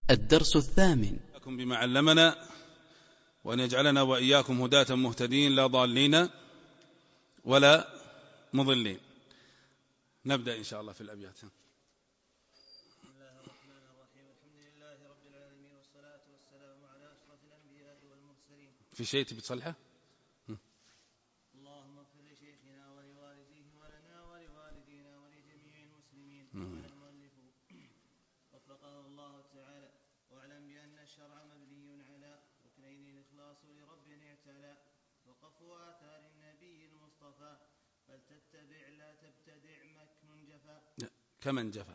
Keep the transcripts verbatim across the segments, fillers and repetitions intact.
الدرس الثامن. بما علمنا، وأن يجعلنا وإياكم هداة مهتدين لا ضالين ولا مضلين. نبدأ إن شاء الله في الأبيات. بسم الله الرحمن الرحيم. الحمد لله رب العالمين، والصلاة والسلام على أشرف الأنبياء والمرسلين. في شيء تبي تصلحه؟ اللهم اغفر لشيخنا ولوالديه ولنا ولوالدينا ولجميع المسلمين. قال المؤلف وفقه الله تعالى: واعلم بأن الشرع مبني على ركنين: الإخلاص لرب اعتلى، وقف آثار النبي المصطفى، فلتتبع لا تبتدع مكن جفا. كمن جفا.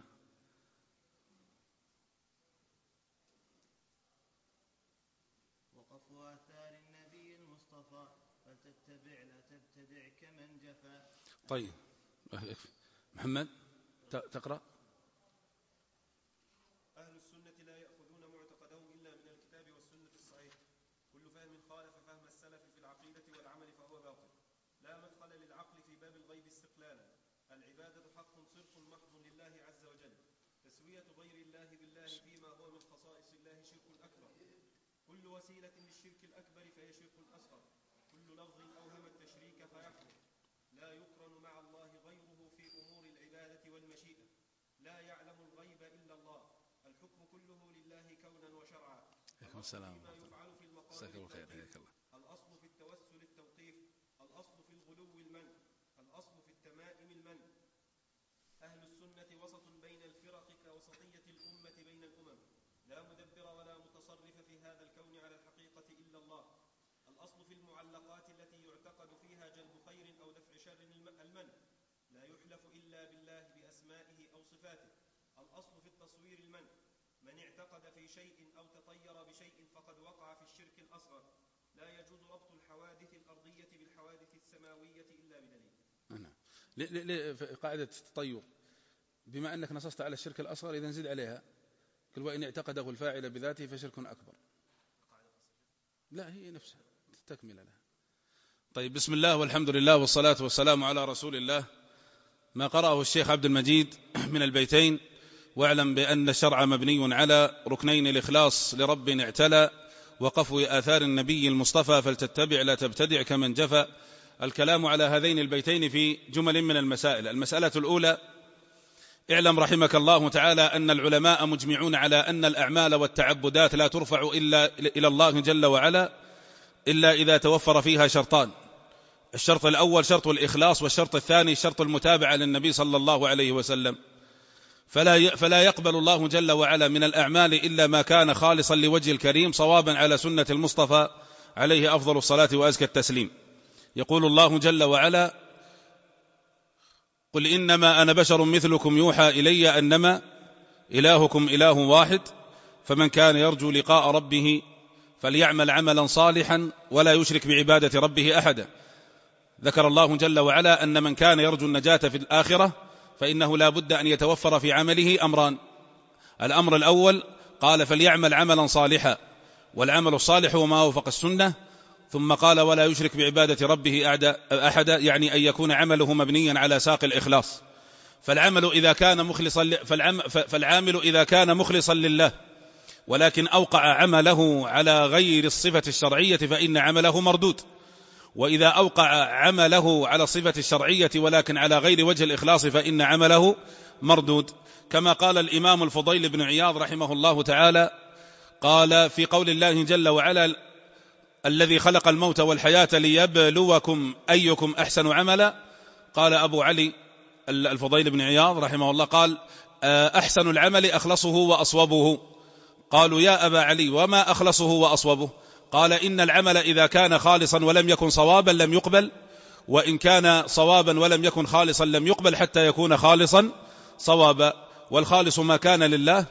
وقف آثار النبي المصطفى، فلتتبع لا تبتدع كمن جفا. طيب محمد تقرأ. أهل السنة لا يأخذون معتقدهم إلا من الكتاب والسنة الصحيح. كل فهم خالف فهم السلف في العقيدة والعمل فهو باطل. لا مدخل للعقل في باب الغيب استقلالا. العبادة حق صرف محض لله عز وجل. تسوية غير الله بالله فيما هو من خصائص الله شرك أكبر. كل وسيلة للشرك الأكبر فهي شرك أصغر. كل لفظ أوهم التشريك فيحرم. لا يقرن مع الله غيره في أمور العبادة والمشيئة. لا يعلم الغيب إلا الله. الحكم كله لله كونا وشرعا. السلام ما يفعل في المقام التوقيف. الأصل في التوسل التوقيف. الأصل في الغلو المنع. الأصل في التمائم المنع. أهل السنة وسط بين الفرق كوسطية الأمة بين الأمم. لا مدبر ولا متصرف في هذا الكون على الحقيقة إلا الله. الأصل في المعلقات التي يعتقد فيها جلب خير أو دفع شر المنع. لا يحلف إلا بالله بأسمائه أو صفاته. الأصل في التصوير المنع. من اعتقد في شيء أو تطير بشيء فقد وقع في الشرك الأصغر. لا يجوز ربط الحوادث الأرضية بالحوادث السماوية إلا بدليل. قاعدة التطير، بما أنك نصصت على الشرك الأصغر إذن زد عليها. كل وإن اعتقده الفاعل بذاته فشرك أكبر. لا، هي نفسها تكمل لها. طيب، بسم الله والحمد لله والصلاة والسلام على رسول الله. ما قرأه الشيخ عبد المجيد من البيتين: واعلم بأن الشرع مبني على ركنين: الإخلاص لرب اعتلى، وقفو آثار النبي المصطفى، فلتتبع لا تبتدع كمن جفا. الكلام على هذين البيتين في جمل من المسائل. المسألة الأولى: اعلم رحمك الله تعالى أن العلماء مجمعون على أن الأعمال والتعبدات لا ترفع إلا إلى الله جل وعلا إلا إذا توفر فيها شرطان: الشرط الأول شرط الإخلاص، والشرط الثاني شرط المتابعة للنبي صلى الله عليه وسلم. فلا فلا يقبل الله جل وعلا من الأعمال إلا ما كان خالصا لوجه الكريم صوابا على سنة المصطفى عليه أفضل الصلاة وأزكى التسليم. يقول الله جل وعلا: قل إنما أنا بشر مثلكم يوحى إلي أنما إلهكم إله واحد، فمن كان يرجو لقاء ربه فليعمل عملا صالحا ولا يشرك بعبادة ربه أحدا. ذكر الله جل وعلا أن من كان يرجو النجاة في الآخرة فإنه لا بد أن يتوفر في عمله أمران. الأمر الأول قال: فليعمل عملا صالحا، والعمل الصالح هو ما وفق السنة. ثم قال: ولا يشرك بعبادة ربه أحدا، يعني أن يكون عمله مبنيا على ساق الإخلاص. فالعمل إذا كان مخلصا فالعامل إذا كان مخلصا لله ولكن أوقع عمله على غير الصفة الشرعية فإن عمله مردود. وإذا أوقع عمله على الصفة الشرعية ولكن على غير وجه الإخلاص فإن عمله مردود. كما قال الإمام الفضيل بن عياض رحمه الله تعالى، قال في قول الله جل وعلا: الذي خلق الموت والحياة ليبلوكم أيكم أحسن عملا. قال أبو علي الفضيل بن عياض رحمه الله، قال: أحسن العمل أخلصه وأصوبه. قالوا: يا أبا علي وما أخلصه وأصوبه؟ قال: إن العمل إذا كان خالصا ولم يكن صوابا لم يقبل، وإن كان صوابا ولم يكن خالصا لم يقبل حتى يكون خالصا صوابا. والخالص ما كان لله،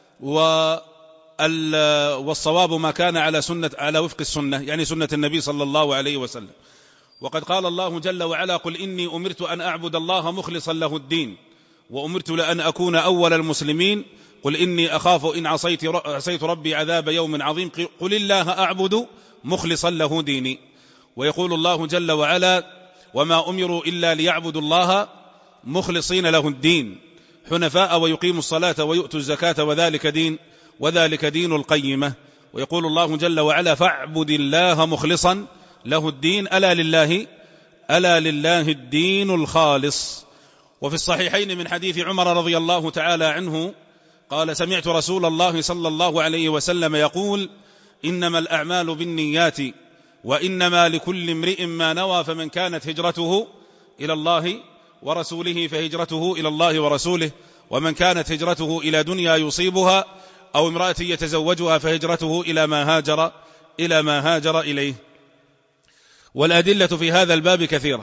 والصواب ما كان على سنة على وفق السنة، يعني سنة النبي صلى الله عليه وسلم. وقد قال الله جل وعلا: قل إني أمرت أن أعبد الله مخلصا له الدين وأمرت لأن أكون أول المسلمين. قل إني أخاف إن عصيت, عصيت ربي عذاب يوم عظيم. قل الله أعبد مخلصا له ديني. ويقول الله جل وعلا: وما أمروا إلا ليعبدوا الله مخلصين له الدين حنفاء ويقيموا الصلاة ويؤتوا الزكاة وذلك دين وذلك دين القيمة. ويقول الله جل وعلا فاعبد الله مخلصا له الدين ألا لله ألا لله الدين الخالص. وفي الصحيحين من حديث عمر رضي الله تعالى عنه قال سمعت رسول الله صلى الله عليه وسلم يقول إنما الأعمال بالنيات وإنما لكل امرئ ما نوى فمن كانت هجرته إلى الله ورسوله فهجرته إلى الله ورسوله ومن كانت هجرته إلى دنيا يصيبها أو امرأة يتزوجها فهجرته إلى ما هاجر إلى ما هاجر إليه. والأدلة في هذا الباب كثيرة.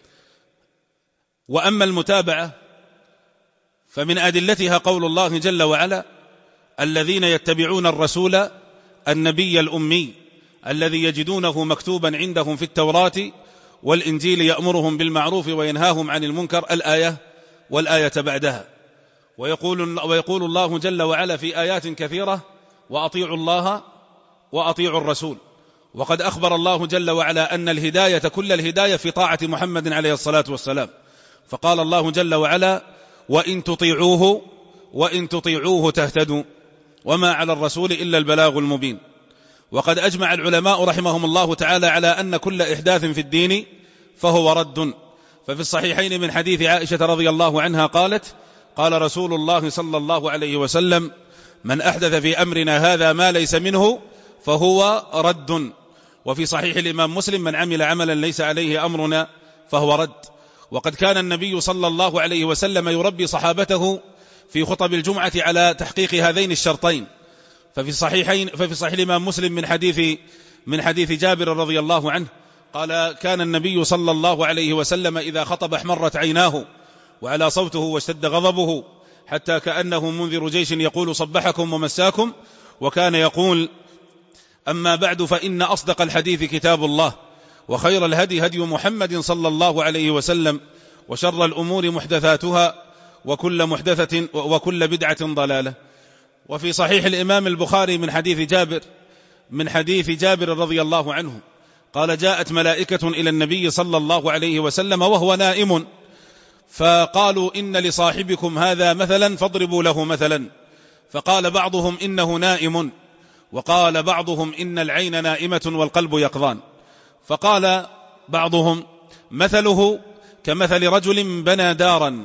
وأما المتابعة فمن أدلتها قول الله جل وعلا الذين يتبعون الرسول النبي الأمي الذي يجدونه مكتوبا عندهم في التوراة والإنجيل يأمرهم بالمعروف وينهاهم عن المنكر الآية والآية بعدها. ويقول, ويقول الله جل وعلا في آيات كثيرة وأطيعوا الله وأطيعوا الرسول. وقد أخبر الله جل وعلا أن الهداية كل الهداية في طاعة محمد عليه الصلاة والسلام. فقال الله جل وعلا وإن تطيعوه وإن تطيعوه تهتدوا وما على الرسول إلا البلاغ المبين. وقد أجمع العلماء رحمهم الله تعالى على أن كل إحداث في الدين فهو رد. ففي الصحيحين من حديث عائشة رضي الله عنها قالت قال رسول الله صلى الله عليه وسلم من أحدث في أمرنا هذا ما ليس منه فهو رد. وفي صحيح الإمام مسلم من عمل عملا ليس عليه أمرنا فهو رد. وقد كان النبي صلى الله عليه وسلم يربي صحابته في خطب الجمعة على تحقيق هذين الشرطين. ففي صحيحين ففي صحيح الإمام مسلم من حديث من حديث جابر رضي الله عنه قال كان النبي صلى الله عليه وسلم إذا خطب احمرت عيناه وعلى صوته واشتد غضبه حتى كأنه منذر جيش يقول صبحكم ومساكم. وكان يقول أما بعد فإن أصدق الحديث كتاب الله وخير الهدي هدي محمد صلى الله عليه وسلم وشر الأمور محدثاتها وكل محدثة وكل بدعة ضلالة. وفي صحيح الإمام البخاري من حديث جابر من حديث جابر رضي الله عنه قال جاءت ملائكة إلى النبي صلى الله عليه وسلم وهو نائم فقالوا إن لصاحبكم هذا مثلا فاضربوا له مثلا. فقال بعضهم إنه نائم وقال بعضهم إن العين نائمة والقلب يقظان. فقال بعضهم مثله كمثل رجل بنى دارا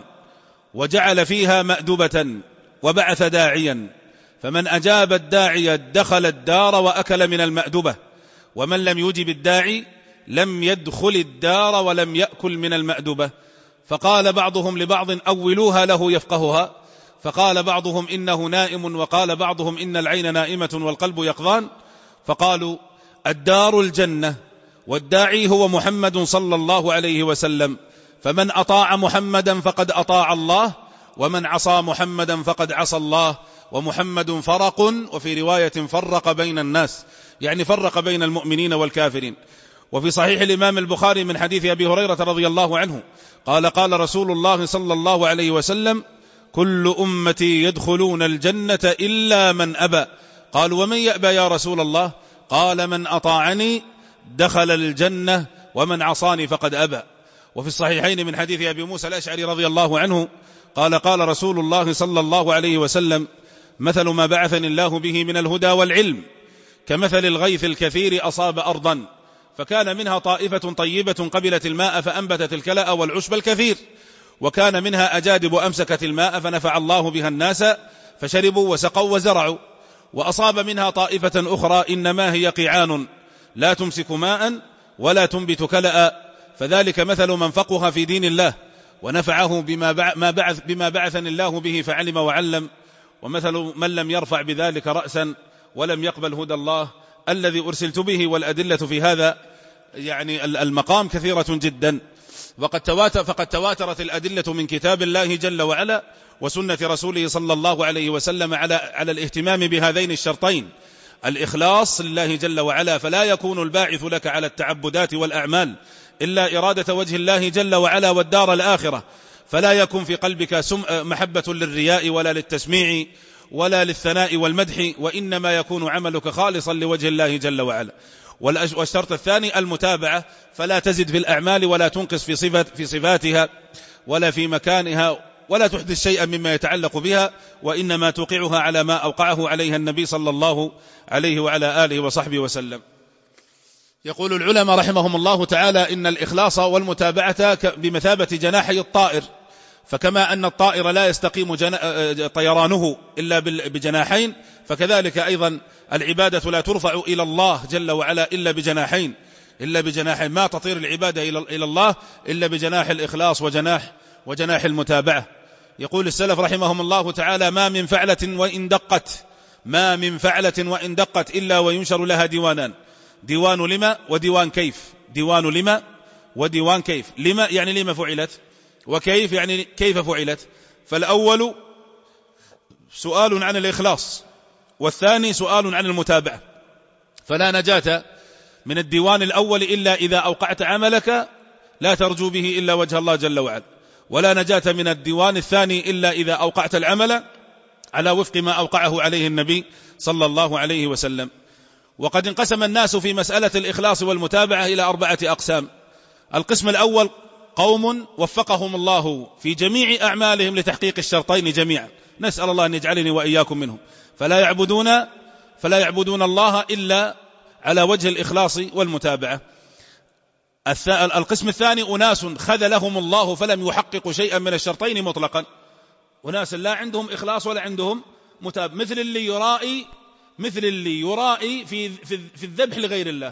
وجعل فيها مأدبة وبعث داعيا فمن أجاب الداعي دخل الدار وأكل من المأدبة ومن لم يجب الداعي لم يدخل الدار ولم يأكل من المأدبة. فقال بعضهم لبعض أولوها له يفقهها. فقال بعضهم إنه نائم وقال بعضهم إن العين نائمة والقلب يقظان. فقالوا الدار الجنة والداعي هو محمد صلى الله عليه وسلم فمن أطاع محمدا فقد أطاع الله ومن عصى محمدا فقد عصى الله ومحمد فرق وفي رواية فرق بين الناس يعني فرق بين المؤمنين والكافرين. وفي صحيح الإمام البخاري من حديث أبي هريرة رضي الله عنه قال قال رسول الله صلى الله عليه وسلم كل أمتي يدخلون الجنة إلا من أبى. قالوا ومن يأبى يا رسول الله؟ قال من أطاعني دخل الجنة ومن عصاني فقد أبى. وفي الصحيحين من حديث أبي موسى الأشعري رضي الله عنه قال قال رسول الله صلى الله عليه وسلم مثل ما بعثني الله به من الهدى والعلم كمثل الغيث الكثير أصاب أرضا فكان منها طائفة طيبة قبلت الماء فأنبتت الكلأ والعشب الكثير وكان منها أجادب أمسكت الماء فنفع الله بها الناس فشربوا وسقوا وزرعوا. وأصاب منها طائفة أخرى إنما هي قيعان لا تمسك ماء ولا تنبت كلأ فذلك مثل من فقه في دين الله ونفعه بما بعث بما بعثني الله به فعلم وعلم ومثل من لم يرفع بذلك رأسا ولم يقبل هدى الله الذي أرسلت به. والأدلة في هذا يعني المقام كثيرة جدا. وقد تواتر فقد تواترت الأدلة من كتاب الله جل وعلا وسنة رسوله صلى الله عليه وسلم على على الاهتمام بهذين الشرطين الإخلاص لله جل وعلا. فلا يكون الباعث لك على التعبدات والأعمال إلا إرادة وجه الله جل وعلا والدار الآخرة. فلا يكن في قلبك محبة للرياء ولا للتسميع ولا للثناء والمدح وإنما يكون عملك خالصا لوجه الله جل وعلا. والشرط الثاني المتابعة فلا تزد في الأعمال ولا تنقص في صفات في صفاتها ولا في مكانها ولا تحدث شيئا مما يتعلق بها، وإنما توقعها على ما أوقعه عليها النبي صلى الله عليه وعلى آله وصحبه وسلم. يقول العلماء رحمهم الله تعالى إن الإخلاص والمتابعة بمثابة جناحي الطائر، فكما أن الطائر لا يستقيم طيرانه إلا بجناحين، فكذلك أيضا العبادة لا ترفع إلى الله جل وعلا إلا بجناحين إلا بجناحين ما تطير العبادة إلى الله إلا بجناح الإخلاص وجناح وجناح المتابعة. يقول السلف رحمهم الله تعالى: ما من فعلة وإن دقت ما من فعلة وإن دقت إلا وينشر لها ديوانان، ديوان لما وديوان كيف. ديوان لما وديوان كيف. لما يعني لما فعلت، وكيف يعني كيف فعلت. فالأول سؤال عن الإخلاص، والثاني سؤال عن المتابعة. فلا نجاة من الديوان الأول إلا إذا أوقعت عملك لا ترجو به إلا وجه الله جل وعلا، ولا نجاة من الديوان الثاني إلا إذا أوقعت العمل على وفق ما أوقعه عليه النبي صلى الله عليه وسلم. وقد انقسم الناس في مسألة الإخلاص والمتابعة إلى أربعة أقسام. القسم الأول قوم وفقهم الله في جميع أعمالهم لتحقيق الشرطين جميعا، نسأل الله أن يجعلني وإياكم منهم، فلا يعبدون فلا يعبدون الله إلا على وجه الإخلاص والمتابعة. القسم الثاني أناس خذلهم الله فلم يحققوا شيئا من الشرطين مطلقا، أناس لا عندهم إخلاص ولا عندهم متابعة، مثل اللي يرائي مثل اللي يرائي في في, في الذبح لغير الله،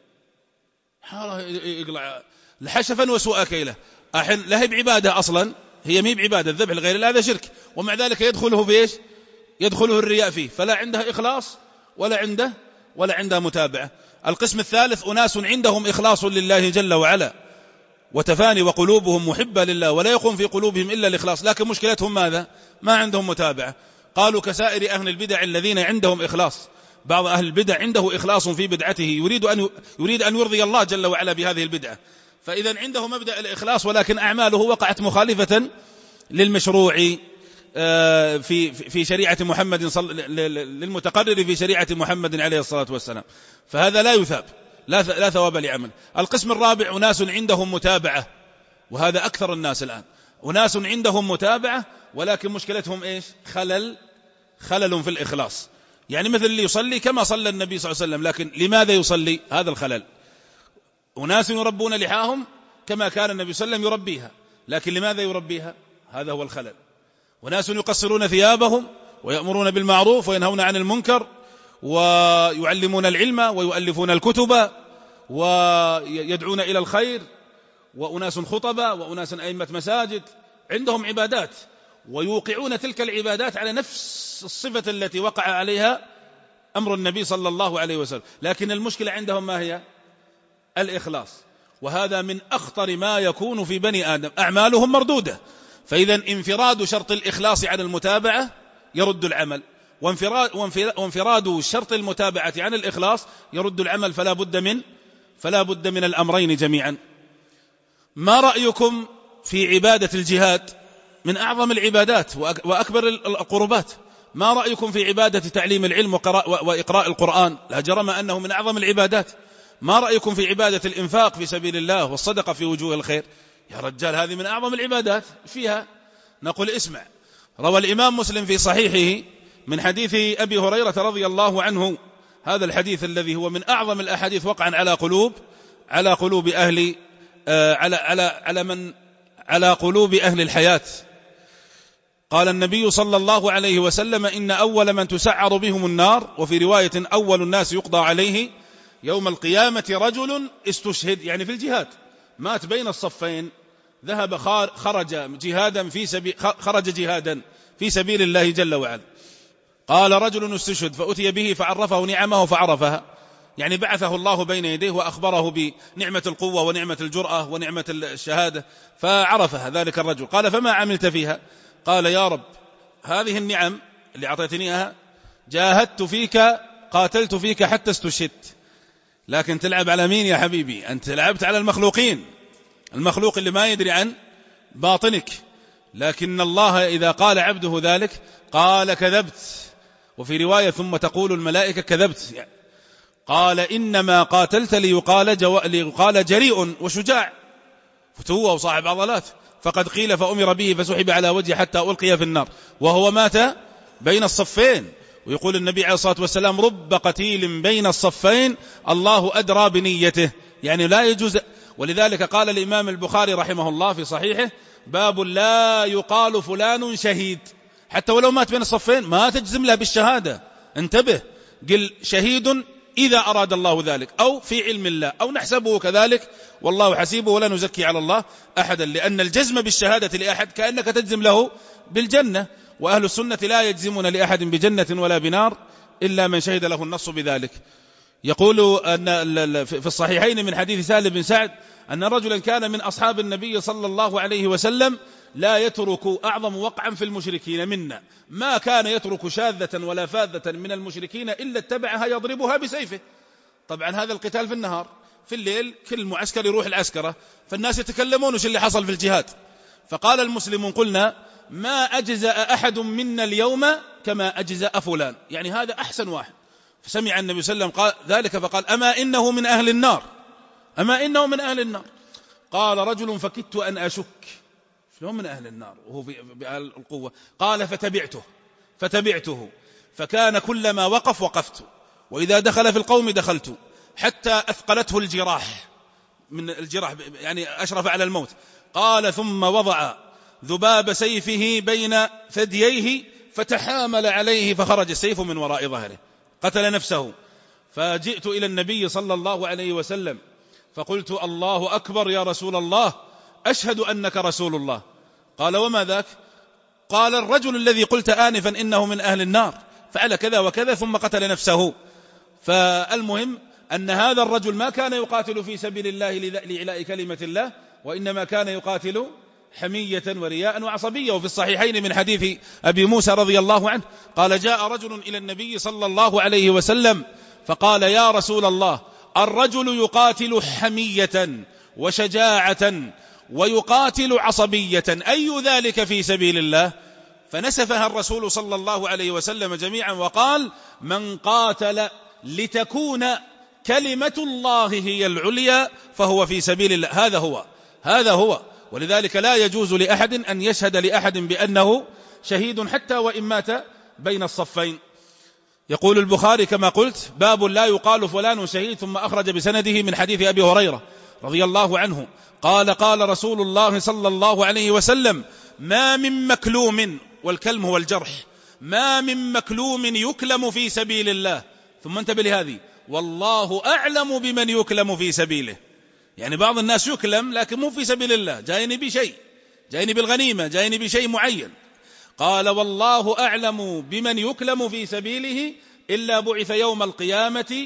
يقلع لحشفا وسوء كيله، أحن لا هي بعبادة أصلا، هي مي بعبادة، الذبح لغير الله هذا شرك، ومع ذلك يدخله في إيش؟ يدخله الرياء فيه، فلا عنده إخلاص ولا عنده ولا عنده متابعة. القسم الثالث أناس عندهم إخلاص لله جل وعلا وتفاني وقلوبهم محبة لله ولا يقوم في قلوبهم إلا الإخلاص، لكن مشكلتهم ماذا؟ ما عندهم متابعة. قالوا كسائر أهل البدع الذين عندهم إخلاص. بعض أهل البدع عنده إخلاص في بدعته، يريد أن يريد أن يرضي الله جل وعلا بهذه البدعة، فإذا عنده مبدأ الإخلاص ولكن أعماله وقعت مخالفة للمشروع في في شريعة محمد صل... للمتقرر في شريعة محمد عليه الصلاة والسلام، فهذا لا يثاب، لا لا ثواب لعمل. القسم الرابع أناس عندهم متابعة، وهذا أكثر الناس الآن، أناس عندهم متابعة ولكن مشكلتهم إيش؟ خلل خلل في الإخلاص. يعني مثل اللي يصلي كما صلى النبي صلى الله عليه وسلم، لكن لماذا يصلي؟ هذا الخلل. أناس يربون لحاهم كما كان النبي صلى الله عليه وسلم يربيها، لكن لماذا يربيها؟ هذا هو الخلل. وناس يقصرون ثيابهم ويأمرون بالمعروف وينهون عن المنكر ويعلمون العلم ويؤلفون الكتب ويدعون إلى الخير، وأناس خطبة وأناس أئمة مساجد عندهم عبادات ويوقعون تلك العبادات على نفس الصفة التي وقع عليها أمر النبي صلى الله عليه وسلم، لكن المشكلة عندهم ما هي؟ الإخلاص. وهذا من أخطر ما يكون في بني آدم، أعمالهم مردودة، فإذا انفراد شرط الإخلاص عن المتابعة يرد العمل، وانفراد شرط المتابعة عن الإخلاص يرد العمل، فلا بد من فلا بد من الأمرين جميعا. ما رأيكم في عبادة الجهاد؟ من أعظم العبادات وأكبر القربات. ما رأيكم في عبادة تعليم العلم وإقراء القرآن؟ لا جرم أنه من أعظم العبادات. ما رأيكم في عبادة الإنفاق في سبيل الله والصدقة في وجوه الخير؟ يا رجال هذه من أعظم العبادات فيها. نقول اسمع، روى الإمام مسلم في صحيحه من حديث أبي هريرة رضي الله عنه، هذا الحديث الذي هو من أعظم الأحاديث وقعا على قلوب على قلوب أهل آه على على على من على قلوب أهل الحياة. قال النبي صلى الله عليه وسلم: إن أول من تسعر بهم النار، وفي رواية أول الناس يقضى عليه يوم القيامة رجل استشهد، يعني في الجهاد، مات بين الصفين، ذهب خرج جهادا في سبيل خرج جهادا في سبيل الله جل وعلا. قال رجل استشهد فأتي به فعرفه نعمه فعرفها، يعني بعثه الله بين يديه وأخبره بنعمة القوة ونعمة الجرأة ونعمة الشهادة فعرفها ذلك الرجل. قال: فما عملت فيها؟ قال: يا رب، هذه النعم اللي أعطيتنيها جاهدت فيك، قاتلت فيك حتى استشهدت. لكن تلعب على مين يا حبيبي؟ أنت لعبت على المخلوقين، المخلوق اللي ما يدري عن باطنك. لكن الله إذا قال عبده ذلك قال: كذبت. وفي رواية: ثم تقول الملائكة كذبت. يعني قال: إنما قاتلت ليقال, جو... ليقال جريء وشجاع، فتوة وصاحب عضلات، فقد قيل فأمر به فسحب على وجهه حتى ألقي في النار وهو مات بين الصفين. ويقول النبي عليه الصلاة والسلام رب قتيل بين الصفين الله أدرى بنيته، يعني لا يجوز. ولذلك قال الإمام البخاري رحمه الله في صحيحه باب لا يقال فلان شهيد، حتى ولو مات بين الصفين ما تجزم له بالشهادة، انتبه، قل شهيد إذا أراد الله ذلك أو في علم الله أو نحسبه كذلك والله حسيبه ولا نزكي على الله أحدا، لأن الجزم بالشهادة لأحد كأنك تجزم له بالجنة، وأهل السنة لا يجزمون لأحد بجنة ولا بنار إلا من شهد له النص بذلك. يقول أن في الصحيحين من حديث سهل بن سعد أن رجلا كان من أصحاب النبي صلى الله عليه وسلم لا يترك أعظم وقعا في المشركين منا، ما كان يترك شاذة ولا فاذة من المشركين إلا اتبعها يضربها بسيفه. طبعا هذا القتال في النهار، في الليل كل معسكر يروح العسكرة، فالناس يتكلمون وش اللي حصل في الجهاد. فقال المسلمون قلنا ما أجزأ أحد منا اليوم كما أجزأ فلان، يعني هذا أحسن واحد. فسمع النبي صلى الله عليه وسلم قال ذلك فقال أما إنه من أهل النار، أما إنه من أهل النار. قال رجل فكدت أن أشك، شلون من أهل النار وهو بالقوة؟ قال فتبعته فتبعته فكان كلما وقف وقفت، وإذا دخل في القوم دخلت، حتى أثقلته الجراح، من الجراح يعني أشرف على الموت. قال ثم وضع ذباب سيفه بين ثدييه فتحامل عليه فخرج السيف من وراء ظهره، قتل نفسه. فجئت إلى النبي صلى الله عليه وسلم فقلت الله أكبر يا رسول الله، أشهد أنك رسول الله. قال وما ذاك؟ قال الرجل الذي قلت آنفا إنه من أهل النار فعل كذا وكذا ثم قتل نفسه. فالمهم أن هذا الرجل ما كان يقاتل في سبيل الله لإعلاء كلمة الله، وإنما كان يقاتل حمية ورياء وعصبية. وفي الصحيحين من حديث أبي موسى رضي الله عنه قال جاء رجل إلى النبي صلى الله عليه وسلم فقال يا رسول الله الرجل يقاتل حمية وشجاعة ويقاتل عصبية، أي ذلك في سبيل الله؟ فنسفها الرسول صلى الله عليه وسلم جميعا وقال من قاتل لتكون كلمة الله هي العليا فهو في سبيل الله. هذا هو هذا هو ولذلك لا يجوز لأحد أن يشهد لأحد بأنه شهيد حتى وإن مات بين الصفين. يقول البخاري كما قلت باب لا يقال فلان شهيد، ثم أخرج بسنده من حديث أبي هريرة رضي الله عنه قال قال رسول الله صلى الله عليه وسلم ما من مكلوم، والكلم هو الجرح، ما من مكلوم يكلم في سبيل الله، ثم انتبه لهذه والله أعلم بمن يكلم في سبيله. يعني بعض الناس يكلم لكن مو في سبيل الله، جايني بشيء، جايني بالغنيمة، جايني بشيء معين. قال والله أعلم بمن يكلم في سبيله إلا بعث يوم القيامة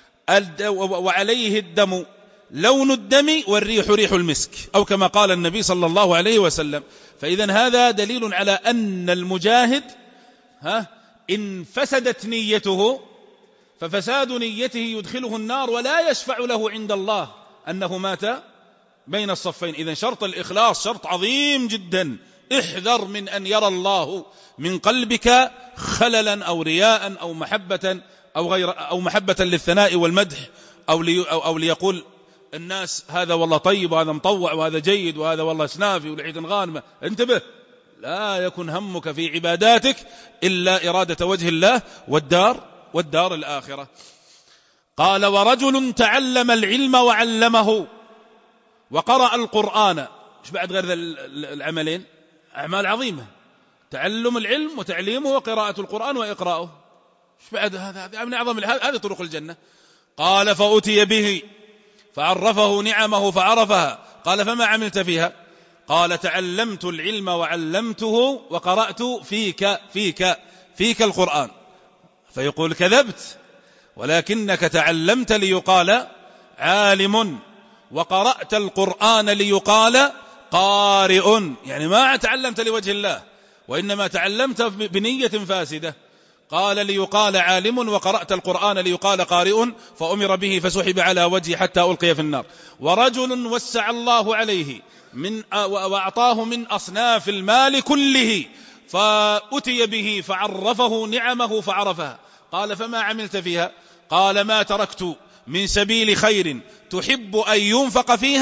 وعليه الدم لون الدم والريح ريح المسك، أو كما قال النبي صلى الله عليه وسلم. فإذن هذا دليل على أن المجاهد ها إن فسدت نيته ففساد نيته يدخله النار ولا يشفع له عند الله أنه مات بين الصفين. إذن شرط الإخلاص شرط عظيم جدا، احذر من أن يرى الله من قلبك خللا أو رياء أو محبة أو غير أو محبة للثناء والمدح أو, لي أو, أو ليقول الناس هذا والله طيب وهذا مطوع وهذا جيد وهذا والله سنافي ولحية غانمة. انتبه، لا يكن همك في عباداتك إلا إرادة وجه الله والدار والدار الآخرة. قال ورجل تعلم العلم وعلمه وقرأ القرآن. ايش بعد غير العملين؟ أعمال عظيمة، تعلم العلم وتعليمه وقراءة القرآن وإقراءه. ايش بعد هذا؟ هذه من أعظم هذه طرق الجنة. قال فأتي به فعرفه نعمه فعرفها. قال فما عملت فيها؟ قال تعلمت العلم وعلمته وقرأت فيك فيك فيك القرآن. فيقول كذبت، ولكنك تعلمت ليقال عالم وقرأت القرآن ليقال قارئ، يعني ما تعلمت لوجه الله وإنما تعلمت بنية فاسدة. قال ليقال عالم وقرأت القرآن ليقال قارئ، فأمر به فسحب على وجهه حتى ألقي في النار. ورجل وسع الله عليه من وأعطاه من أصناف المال كله فأتي به فعرفه نعمه فعرفها. قال فما عملت فيها؟ قال ما تركت من سبيل خير تحب أن ينفق فيها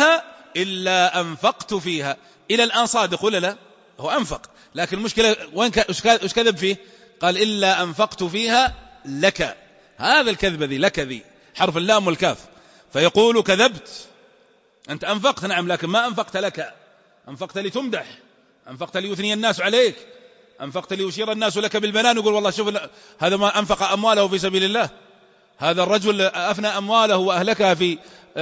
إلا أنفقت فيها. إلى الآن صادق ولا لا؟ هو أنفق، لكن المشكلة وين إيش كذب فيه؟ قال إلا أنفقت فيها لك. هذا الكذب ذي لك ذي حرف اللام والكاف، فيقول كذبت، أنت أنفقت نعم لكن ما أنفقت لك، أنفقت لتمدح، أنفقت ليثني الناس عليك، أنفقت ليشير الناس لك بالبنان، يقول والله شوف هذا ما أنفق أمواله في سبيل الله، هذا الرجل أفنى أمواله وأهلكها في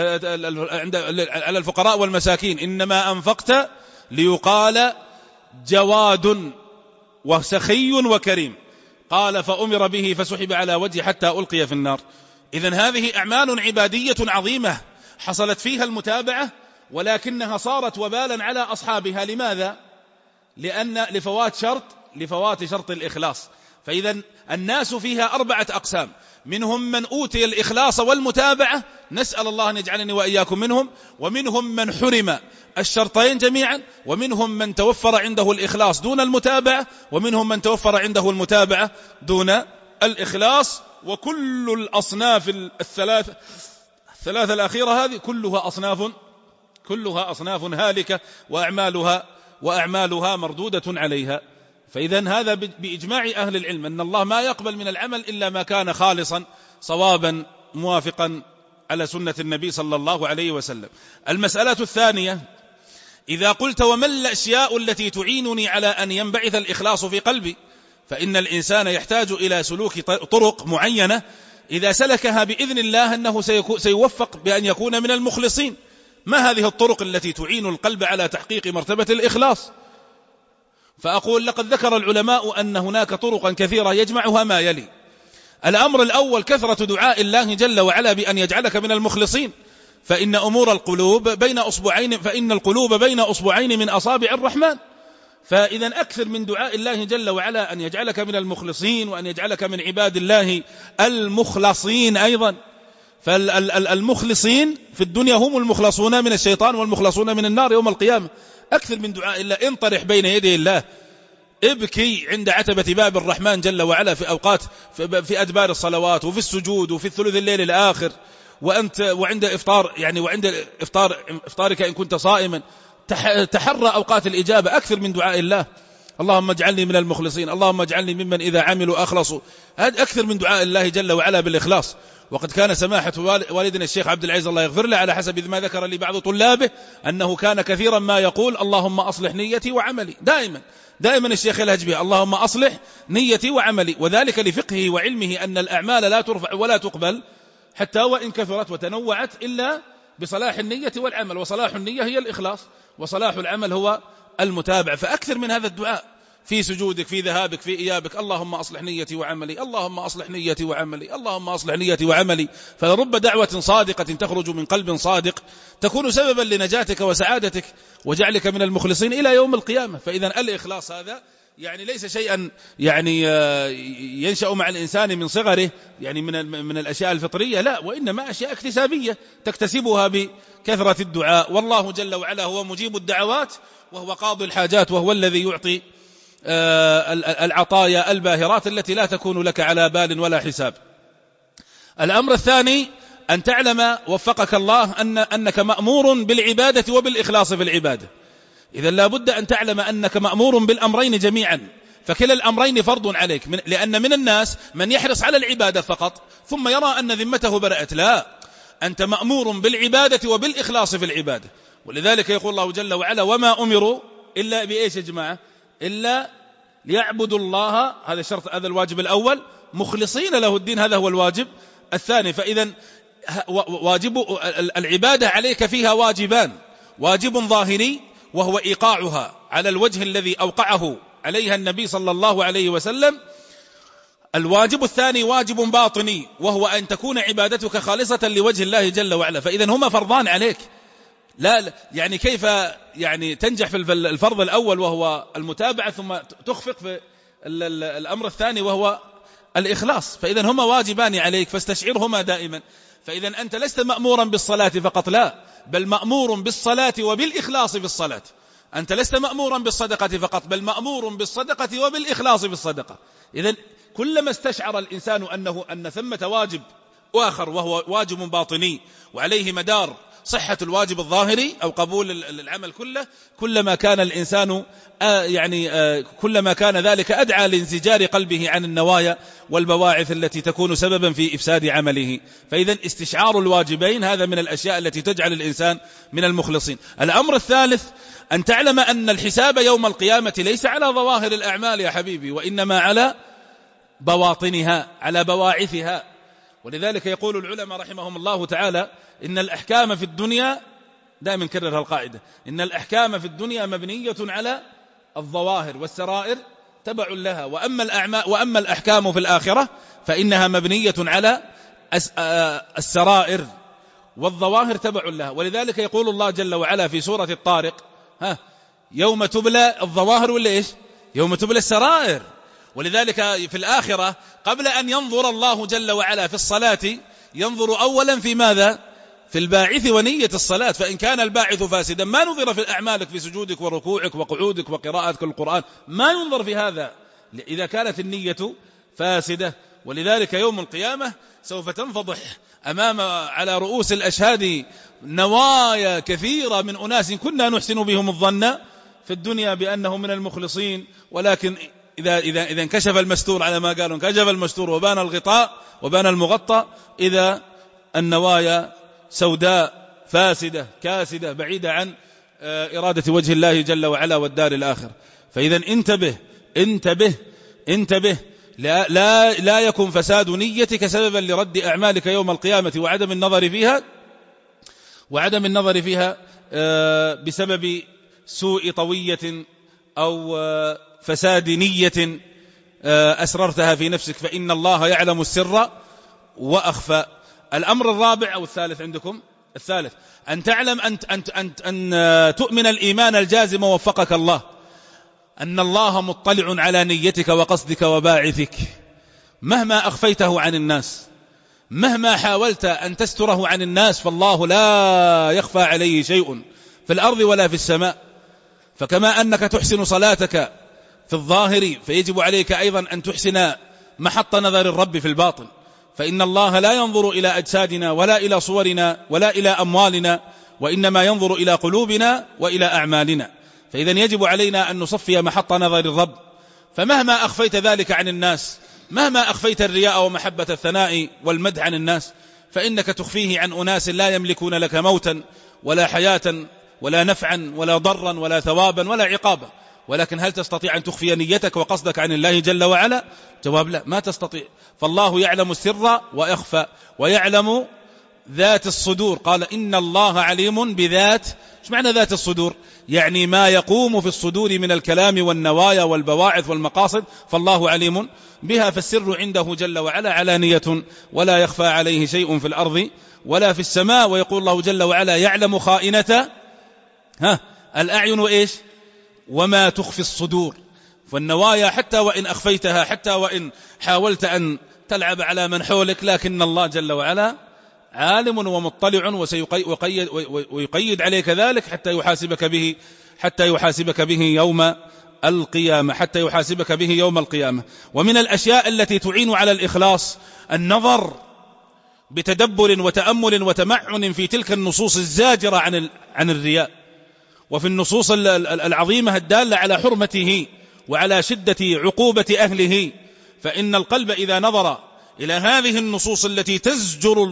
على الفقراء والمساكين. إنما أنفقت ليقال جواد وسخي وكريم. قال فأمر به فسحب على وجهه حتى ألقي في النار. إذن هذه أعمال عبادية عظيمة حصلت فيها المتابعة، ولكنها صارت وبالا على أصحابها. لماذا؟ لأن لفوات شرط لفوات شرط الإخلاص. فإذا الناس فيها أربعة أقسام، منهم من أوتي الإخلاص والمتابعة، نسأل الله أن يجعلني وإياكم منهم، ومنهم من حرم الشرطين جميعا، ومنهم من توفر عنده الإخلاص دون المتابعة، ومنهم من توفر عنده المتابعة دون الإخلاص. وكل الأصناف الثلاثة الثلاثة الأخيرة هذه كلها أصناف كلها أصناف هالكة، وأعمالها وأعمالها مردودة عليها. فإذا هذا بإجماع أهل العلم أن الله ما يقبل من العمل إلا ما كان خالصا صوابا موافقا على سنة النبي صلى الله عليه وسلم. المسألة الثانية: إذا قلت وما الأشياء التي تعينني على أن ينبعث الإخلاص في قلبي؟ فإن الإنسان يحتاج إلى سلوك طرق معينة إذا سلكها بإذن الله أنه سيوفق بأن يكون من المخلصين. ما هذه الطرق التي تعين القلب على تحقيق مرتبة الإخلاص؟ فأقول لقد ذكر العلماء أن هناك طرقا كثيرة يجمعها ما يلي. الأمر الأول كثرة دعاء الله جل وعلا بأن يجعلك من المخلصين، فإن أمور القلوب بين أصبعين فإن القلوب بين أصبعين من أصابع الرحمن. فإذا أكثر من دعاء الله جل وعلا أن يجعلك من المخلصين، وأن يجعلك من عباد الله المخلصين أيضا. فالمخلصين في الدنيا هم المخلصون من الشيطان والمخلصون من النار يوم القيامة. أكثر من دعاء الله، انطرح بين يدي الله، ابكي عند عتبة باب الرحمن جل وعلا في أوقات في أدبار الصلوات وفي السجود وفي الثلث الليل الآخر، وأنت وعند إفطار يعني وعند إفطار إفطارك إن كنت صائما. تحرى أوقات الإجابة، أكثر من دعاء الله. اللهم اجعلني من المخلصين، اللهم اجعلني ممن إذا عملوا أخلصوا. هذا أكثر من دعاء الله جل وعلا بالإخلاص. وقد كان سماحة والدنا الشيخ عبد العزيز الله يغفر له على حسب ما ذكر لي بعض طلابه أنه كان كثيرا ما يقول اللهم أصلح نيتي وعملي. دائما دائما الشيخ يلهج بها اللهم أصلح نيتي وعملي، وذلك لفقهه وعلمه أن الأعمال لا ترفع ولا تقبل حتى وإن كثرت وتنوعت إلا بصلاح النية والعمل، وصلاح النية هي الإخلاص، وصلاح العمل هو المتابع. فأكثر من هذا الدعاء في سجودك، في ذهابك، في إيابك، اللهم أصلح نيتي وعملي، اللهم أصلح نيتي وعملي، اللهم أصلح نيتي وعملي. فلرب دعوة صادقة تخرج من قلب صادق تكون سببا لنجاتك وسعادتك وجعلك من المخلصين إلى يوم القيامة. فإذا الإخلاص هذا يعني ليس شيئا يعني ينشأ مع الإنسان من صغره، يعني من من الأشياء الفطرية، لا، وإنما أشياء اكتسابية تكتسبها بكثرة الدعاء. والله جل وعلا هو مجيب الدعوات، وهو قاضي الحاجات، وهو الذي يعطي العطايا الباهرات التي لا تكون لك على بال ولا حساب. الأمر الثاني أن تعلم وفقك الله أن أنك مأمور بالعبادة وبالإخلاص في العبادة. إذا لا بد أن تعلم أنك مأمور بالأمرين جميعا، فكلا الأمرين فرض عليك. من لأن من الناس من يحرص على العبادة فقط ثم يرى أن ذمته برأت. لا، أنت مأمور بالعبادة وبالإخلاص في العبادة. ولذلك يقول الله جل وعلا وما أمروا إلا بإيش يا جماعة؟ إلا ليعبدوا الله، هذا الشرط، هذا الواجب الأول، مخلصين له الدين، هذا هو الواجب الثاني. فإذا واجب العبادة عليك فيها واجبان: واجب ظاهري وهو إيقاعها على الوجه الذي أوقعه عليها النبي صلى الله عليه وسلم. الواجب الثاني واجب باطني وهو أن تكون عبادتك خالصة لوجه الله جل وعلا. فإذا هما فرضان عليك. لا يعني كيف يعني تنجح في الفرض الأول وهو المتابعة ثم تخفق في الأمر الثاني وهو الإخلاص؟ فإذا هما واجبان عليك فاستشعرهما دائما. فإذا أنت لست مأمورا بالصلاة فقط، لا، بل مأمور بالصلاة وبالإخلاص في الصلاة. أنت لست مأمورا بالصدقة فقط، بل مأمور بالصدقة وبالإخلاص في الصدقة. إذن كلما استشعر الإنسان أنه أن ثمة واجب آخر وهو واجب باطني وعليه مدار صحة الواجب الظاهري أو قبول العمل كله، كلما كان الإنسان يعني كلما كان ذلك أدعى لانزجار قلبه عن النوايا والبواعث التي تكون سببا في إفساد عمله. فإذا استشعار الواجبين هذا من الأشياء التي تجعل الإنسان من المخلصين. الأمر الثالث أن تعلم أن الحساب يوم القيامة ليس على ظواهر الأعمال يا حبيبي، وإنما على بواطنها، على بواعثها. ولذلك يقول العلماء رحمهم الله تعالى إن الأحكام في الدنيا، دائما نكرر القاعدة، إن الأحكام في الدنيا مبنية على الظواهر والسرائر تبع لها، وأما الأعمال وأما الأحكام في الآخرة فإنها مبنية على السرائر والظواهر تبع لها. ولذلك يقول الله جل وعلا في سورة الطارق ها يوم تبلى الظواهر ولا إيش؟ يوم تبلى السرائر. ولذلك في الآخرة قبل أن ينظر الله جل وعلا في الصلاة ينظر أولا في ماذا؟ في الباعث ونية الصلاة. فإن كان الباعث فاسدا ما نظر في أعمالك في سجودك وركوعك وقعودك وقراءتك القرآن، ما ينظر في هذا إذا كانت النية فاسدة. ولذلك يوم القيامة سوف تنفضح أمام على رؤوس الأشهاد نوايا كثيرة من أناس كنا نحسن بهم الظن في الدنيا بأنهم من المخلصين، ولكن إذا, إذا, إذا انكشف المستور على ما قالوا انكشف المستور وبان الغطاء وبان المغطى، إذا النوايا سوداء فاسدة كاسدة بعيدة عن إرادة وجه الله جل وعلا والدار الآخر. فإذا انتبه انتبه انتبه لا, لا, لا يكن فساد نيتك سببا لرد أعمالك يوم القيامة وعدم النظر فيها وعدم النظر فيها بسبب سوء طوية أو فساد نية أسررتها في نفسك، فإن الله يعلم السر وأخفى. الأمر الرابع أو الثالث عندكم، الثالث أن تعلم أن, أن, أن, أن تؤمن الإيمان الجازم ووفقك الله أن الله مطلع على نيتك وقصدك وباعثك مهما أخفيته عن الناس، مهما حاولت أن تستره عن الناس، فالله لا يخفى عليه شيء في الأرض ولا في السماء. فكما أنك تحسن صلاتك في الظاهر فيجب عليك أيضا أن تحسن محط نظر الرب في الباطن، فإن الله لا ينظر إلى أجسادنا ولا إلى صورنا ولا إلى أموالنا، وإنما ينظر إلى قلوبنا وإلى أعمالنا. فإذا يجب علينا أن نصفي محط نظر الرب. فمهما أخفيت ذلك عن الناس، مهما أخفيت الرياء ومحبة الثناء والمدح عن الناس، فإنك تخفيه عن أناس لا يملكون لك موتا ولا حياة ولا نفعا ولا ضرا ولا ثوابا ولا عقابا. ولكن هل تستطيع أن تخفي نيتك وقصدك عن الله جل وعلا؟ جواب لا، ما تستطيع. فالله يعلم السر ويخفى ويعلم ذات الصدور. قال إن الله عليم بذات. ايش معنى ذات الصدور؟ يعني ما يقوم في الصدور من الكلام والنوايا والبواعث والمقاصد، فالله عليم بها. فالسر عنده جل وعلا علانية ولا يخفى عليه شيء في الأرض ولا في السماء. ويقول الله جل وعلا يعلم خائنة ها الأعين وإيش وما تخفي الصدور. فالنوايا حتى وإن أخفيتها، حتى وإن حاولت أن تلعب على من حولك، لكن الله جل وعلا عالم ومطلع وسيقيد ويقيد عليك ذلك حتى يحاسبك به حتى يحاسبك به يوم القيامة حتى يحاسبك به يوم القيامة. ومن الأشياء التي تعين على الإخلاص النظر بتدبر وتأمل وتمعن في تلك النصوص الزاجرة عن عن الرياء، وفي النصوص العظيمة الدالة على حرمته وعلى شدة عقوبة أهله. فإن القلب إذا نظر إلى هذه النصوص التي تزجر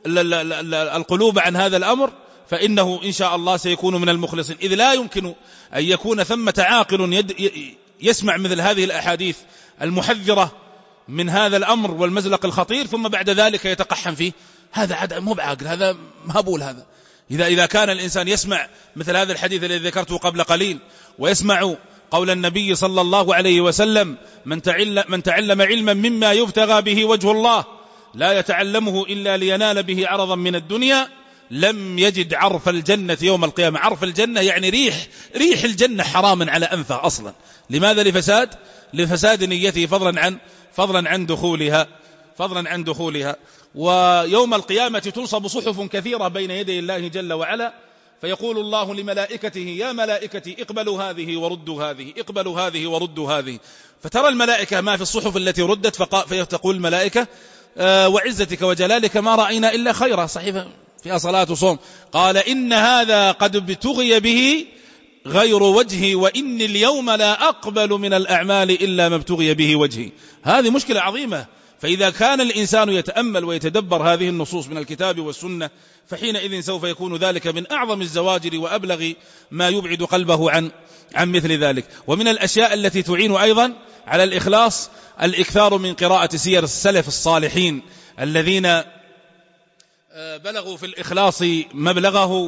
القلوب عن هذا الأمر فإنه إن شاء الله سيكون من المخلصين. إذ لا يمكن أن يكون ثمة عاقل يسمع مثل هذه الأحاديث المحذرة من هذا الأمر والمزلق الخطير ثم بعد ذلك يتقحم فيه. هذا عاد مو بعاقل، هذا مهبول. هذا إذا إذا كان الإنسان يسمع مثل هذا الحديث الذي ذكرته قبل قليل، ويسمع قول النبي صلى الله عليه وسلم من تعلم, من تعلم علما مما يبتغى به وجه الله لا يتعلمه إلا لينال به عرضا من الدنيا لم يجد عرف الجنة يوم القيامة. عرف الجنة يعني ريح ريح الجنة حراما على أنفه أصلا. لماذا؟ لفساد لفساد نيته فضلا عن فضلا عن دخولها فضلا عن دخولها. ويوم القيامة تنصب صحف كثيرة بين يدي الله جل وعلا، فيقول الله لملائكته يا ملائكتي اقبلوا هذه وردوا هذه، اقبلوا هذه وردوا هذه. فترى الملائكة ما في الصحف التي ردت، فتقول الملائكة آه وعزتك وجلالك ما رأينا إلا خيرا. صحيفة فيها صلاة وصوم. قال إن هذا قد ابتغي به غير وجهي وإني اليوم لا أقبل من الأعمال إلا ما ابتغي به وجهي. هذه مشكلة عظيمة. فإذا كان الإنسان يتأمل ويتدبر هذه النصوص من الكتاب والسنة فحينئذ سوف يكون ذلك من أعظم الزواجر وأبلغ ما يبعد قلبه عن عن مثل ذلك. ومن الأشياء التي تعين أيضا على الإخلاص الإكثار من قراءة سير السلف الصالحين الذين بلغوا في الإخلاص مبلغه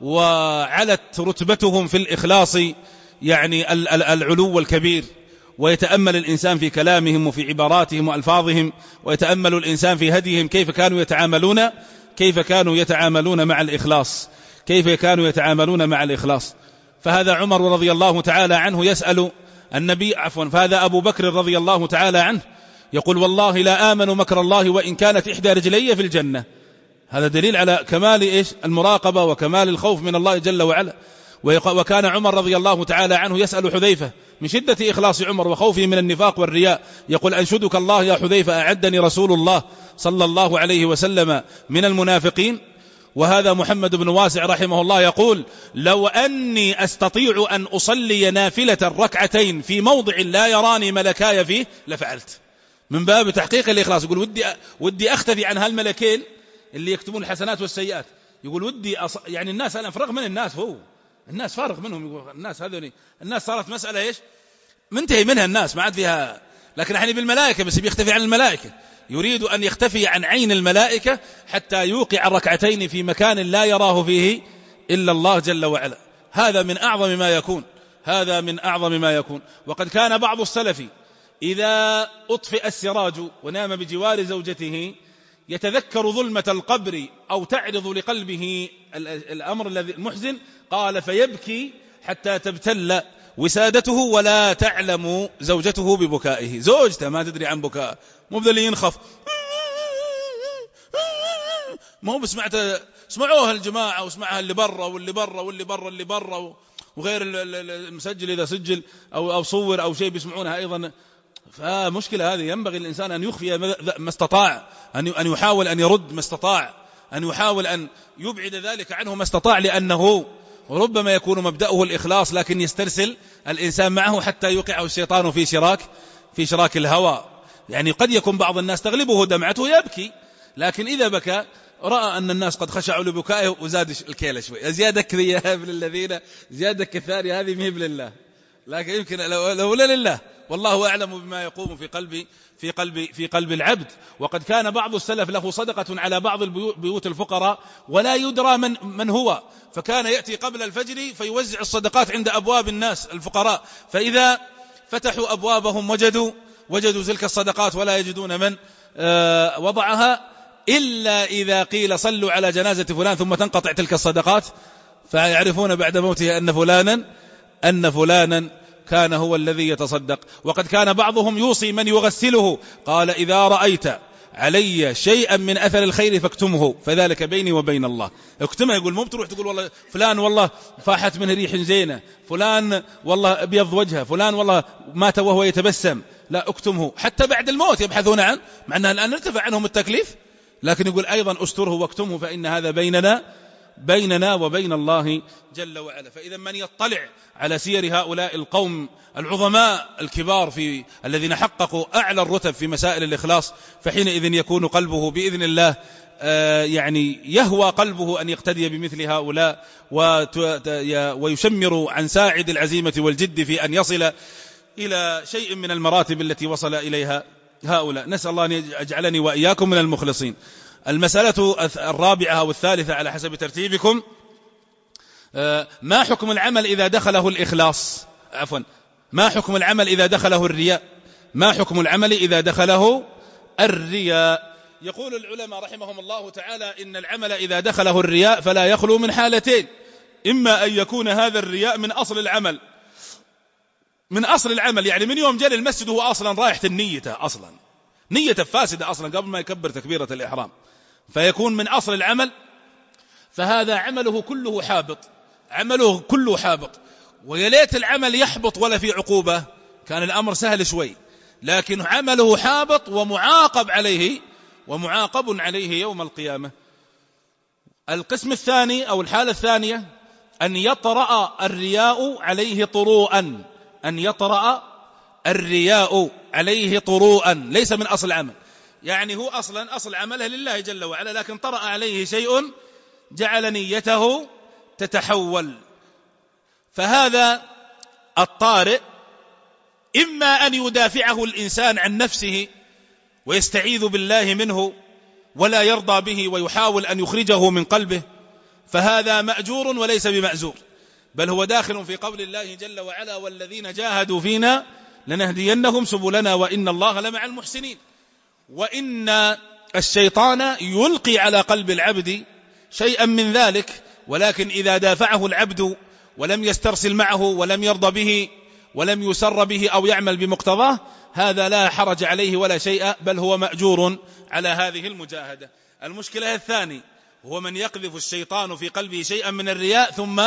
وعلت رتبتهم في الإخلاص يعني العلو الكبير. ويتأمل الإنسان في كلامهم وفي عباراتهم وألفاظهم، ويتأمل الإنسان في هديهم كيف كانوا يتعاملون كيف كانوا يتعاملون مع الإخلاص كيف كانوا يتعاملون مع الإخلاص. فهذا عمر رضي الله تعالى عنه يسأل النبي عفوا فهذا أبو بكر رضي الله تعالى عنه يقول والله لا آمن مكر الله وإن كانت إحدى رجلي في الجنة. هذا دليل على كمال إيش المراقبة وكمال الخوف من الله جل وعلا. وكان عمر رضي الله تعالى عنه يسأل حذيفة من شدة إخلاص عمر وخوفه من النفاق والرياء يقول أنشدك الله يا حذيفة أعدني رسول الله صلى الله عليه وسلم من المنافقين. وهذا محمد بن واسع رحمه الله يقول لو أني أستطيع أن أصلي نافلة ركعتين في موضع لا يراني ملكاي فيه لفعلت، من باب تحقيق الإخلاص. يقول ودي ودي أختفي عن هالملكين اللي يكتبون الحسنات والسيئات. يقول ودي أص... يعني الناس الآن فرغ من الناس، هو الناس فارغ منهم. يقول الناس هذول الناس صارت مسألة إيش منتهي منها الناس ما عاد فيها. لكن احنا بالملائكة بس بيختفي عن الملائكة، يريد أن يختفي عن عين الملائكة حتى يوقع ركعتين في مكان لا يراه فيه إلا الله جل وعلا. هذا من أعظم ما يكون هذا من أعظم ما يكون. وقد كان بعض السلف إذا أطفئ السراج ونام بجوار زوجته يتذكر ظلمة القبر أو تعرض لقلبه الأمر الذي المحزن، قال فيبكي حتى تبتل وسادته ولا تعلم زوجته ببكائه. زوجته ما تدري عن بكاء، مو بذل ينخف، ما هو بسمعت سمعوها الجماعة وسمعها اللي برا واللي برا واللي برا اللي برا وغير المسجل إذا سجل أو أو صور أو شيء بيسمعونها أيضا. فمشكلة هذه ينبغي الإنسان أن يخفي ما استطاع، أن يحاول أن يرد ما استطاع، أن يحاول أن يبعد ذلك عنه ما استطاع، لأنه ربما يكون مبدأه الإخلاص لكن يسترسل الإنسان معه حتى يوقعه الشيطان في شراك في شراك الهوى. يعني قد يكون بعض الناس تغلبه دمعته يبكي، لكن إذا بكى رأى أن الناس قد خشعوا لبكائه وزاد الكيلة شوي. زيادة كذي يا ابن الذين زيادة كثار هذه مهب لله، لكن يمكن لولا لله والله أعلم بما يقوم في قلب في قلب في قلب العبد. وقد كان بعض السلف له صدقة على بعض البيوت الفقراء ولا يدرى من من هو، فكان يأتي قبل الفجر فيوزع الصدقات عند أبواب الناس الفقراء، فإذا فتحوا أبوابهم وجدوا وجدوا تلك الصدقات ولا يجدون من وضعها إلا إذا قيل صلوا على جنازة فلان ثم تنقطع تلك الصدقات، فيعرفون بعد موته أن فلانا أن فلانا كان هو الذي يتصدق. وقد كان بعضهم يوصي من يغسله، قال إذا رأيت علي شيئا من أثر الخير فاكتمه فذلك بيني وبين الله. اكتمه، يقول مو بتروح تقول والله فلان والله فاحت منه ريح زينة، فلان والله أبيض وجهه، فلان والله مات وهو يتبسم، لا اكتمه حتى بعد الموت يبحثون عنه، مع أنه الآن ارتفع عنهم التكليف، لكن يقول أيضا أستره واكتمه فإن هذا بيننا بيننا وبين الله جل وعلا. فإذا من يطلع على سير هؤلاء القوم العظماء الكبار في الذين حققوا أعلى الرتب في مسائل الإخلاص، فحينئذ يكون قلبه بإذن الله يعني يهوى قلبه أن يقتدي بمثل هؤلاء ويشمر عن ساعد العزيمة والجد في أن يصل إلى شيء من المراتب التي وصل إليها هؤلاء. نسأل الله أن يجعلني وإياكم من المخلصين. المسألة الرابعة والثالثة على حسب ترتيبكم، ما حكم العمل إذا دخله الإخلاص عفوا ما حكم العمل إذا دخله الرياء ما حكم العمل إذا دخله الرياء يقول العلماء رحمهم الله تعالى إن العمل إذا دخله الرياء فلا يخلو من حالتين، إما أن يكون هذا الرياء من أصل العمل من أصل العمل يعني من يوم جاء المسجد هو أصلا رايحة النية أصلا نية فاسدة أصلا قبل ما يكبر تكبيرة الإحرام، فيكون من أصل العمل، فهذا عمله كله حابط عمله كله حابط. ويليت العمل يحبط ولا في عقوبة، كان الأمر سهل شوي، لكن عمله حابط ومعاقب عليه ومعاقب عليه يوم القيامة. القسم الثاني أو الحالة الثانية أن يطرأ الرياء عليه طروءا، أن يطرأ الرياء عليه طروءا ليس من أصل العمل، يعني هو أصلا أصل عمله لله جل وعلا، لكن طرأ عليه شيء جعل نيته تتحول. فهذا الطارئ إما أن يدافعه الإنسان عن نفسه ويستعيذ بالله منه ولا يرضى به ويحاول أن يخرجه من قلبه، فهذا مأجور وليس بمأزور، بل هو داخل في قول الله جل وعلا: والذين جاهدوا فينا لنهدينهم سبلنا وإن الله لمع المحسنين. وإن الشيطان يلقي على قلب العبد شيئا من ذلك، ولكن إذا دافعه العبد ولم يسترسل معه ولم يرضى به ولم يسر به أو يعمل بمقتضاه، هذا لا حرج عليه ولا شيء، بل هو مأجور على هذه المجاهدة. المشكلة الثاني هو من يقذف الشيطان في قلبه شيئا من الرياء ثم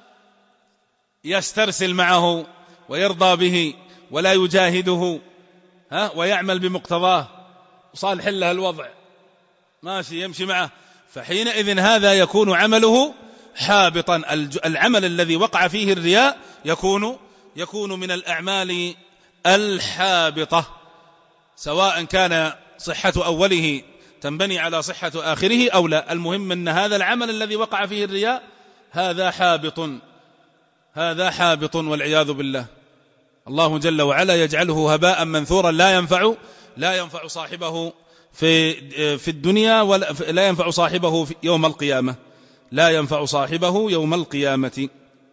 يسترسل معه ويرضى به ولا يجاهده ها ويعمل بمقتضاه وصالح له الوضع ماشي يمشي معه، فحينئذ هذا يكون عمله حابطا. العمل الذي وقع فيه الرياء يكون يكون من الأعمال الحابطة، سواء كان صحة أوله تنبني على صحة آخره أو لا. المهم أن هذا العمل الذي وقع فيه الرياء هذا حابط، هذا حابط والعياذ بالله. الله جل وعلا يجعله هباء منثورا لا ينفع لا ينفع صاحبه في في الدنيا ولا لا ينفع صاحبه في يوم القيامة، لا ينفع صاحبه يوم القيامة.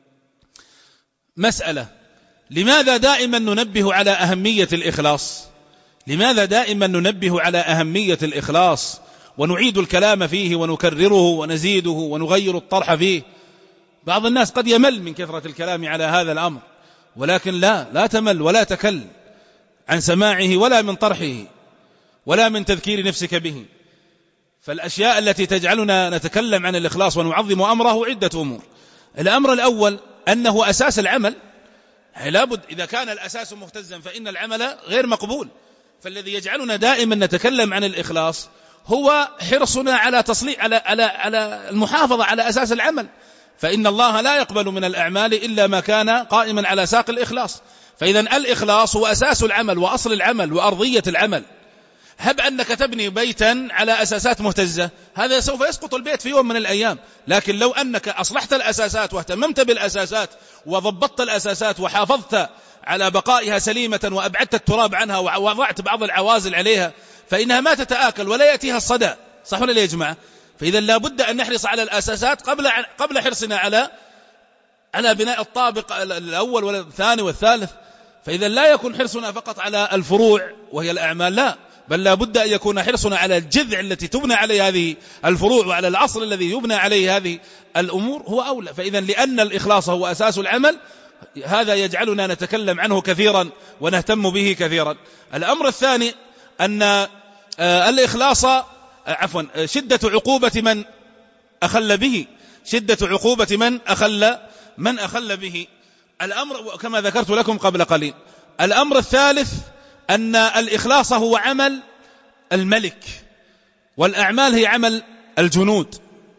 مسألة: لماذا دائما ننبه على أهمية الإخلاص؟ لماذا دائما ننبه على أهمية الإخلاص ونعيد الكلام فيه ونكرره ونزيده ونغير الطرح فيه؟ بعض الناس قد يمل من كثرة الكلام على هذا الأمر، ولكن لا لا تمل ولا تكل عن سماعه ولا من طرحه ولا من تذكير نفسك به. فالأشياء التي تجعلنا نتكلم عن الإخلاص ونعظم أمره عدة أمور. الأمر الأول أنه أساس العمل، لابد إذا كان الأساس مهتزا فإن العمل غير مقبول. فالذي يجعلنا دائما نتكلم عن الإخلاص هو حرصنا على تصليح على على على المحافظة على أساس العمل، فإن الله لا يقبل من الأعمال إلا ما كان قائما على ساق الإخلاص. فإذا الإخلاص هو أساس العمل وأصل العمل وأرضية العمل. هب أنك تبني بيتا على أساسات مهتزة، هذا سوف يسقط البيت في يوم من الأيام. لكن لو أنك أصلحت الأساسات واهتممت بالأساسات وضبطت الأساسات وحافظت على بقائها سليمة وأبعدت التراب عنها ووضعت بعض العوازل عليها، فإنها ما تتآكل ولا يأتيها الصدى. صح ولا لا يا جماعة؟ فإذا لابد أن نحرص على الأساسات قبل قبل حرصنا على على بناء الطابق الأول والثاني والثالث. فإذا لا يكون حرصنا فقط على الفروع وهي الأعمال، لا، بل لابد أن يكون حرصنا على الجذع التي تبنى عليه هذه الفروع وعلى الأصل الذي يبنى عليه هذه الأمور هو أولى. فإذا لأن الإخلاص هو أساس العمل، هذا يجعلنا نتكلم عنه كثيرا ونهتم به كثيرا. الأمر الثاني أن الإخلاص عفوا شدة عقوبة من أخل به، شدة عقوبة من أخل من أخل به. الأمر كما ذكرت لكم قبل قليل. الأمر الثالث أن الإخلاص هو عمل الملك، والأعمال هي عمل الجنود.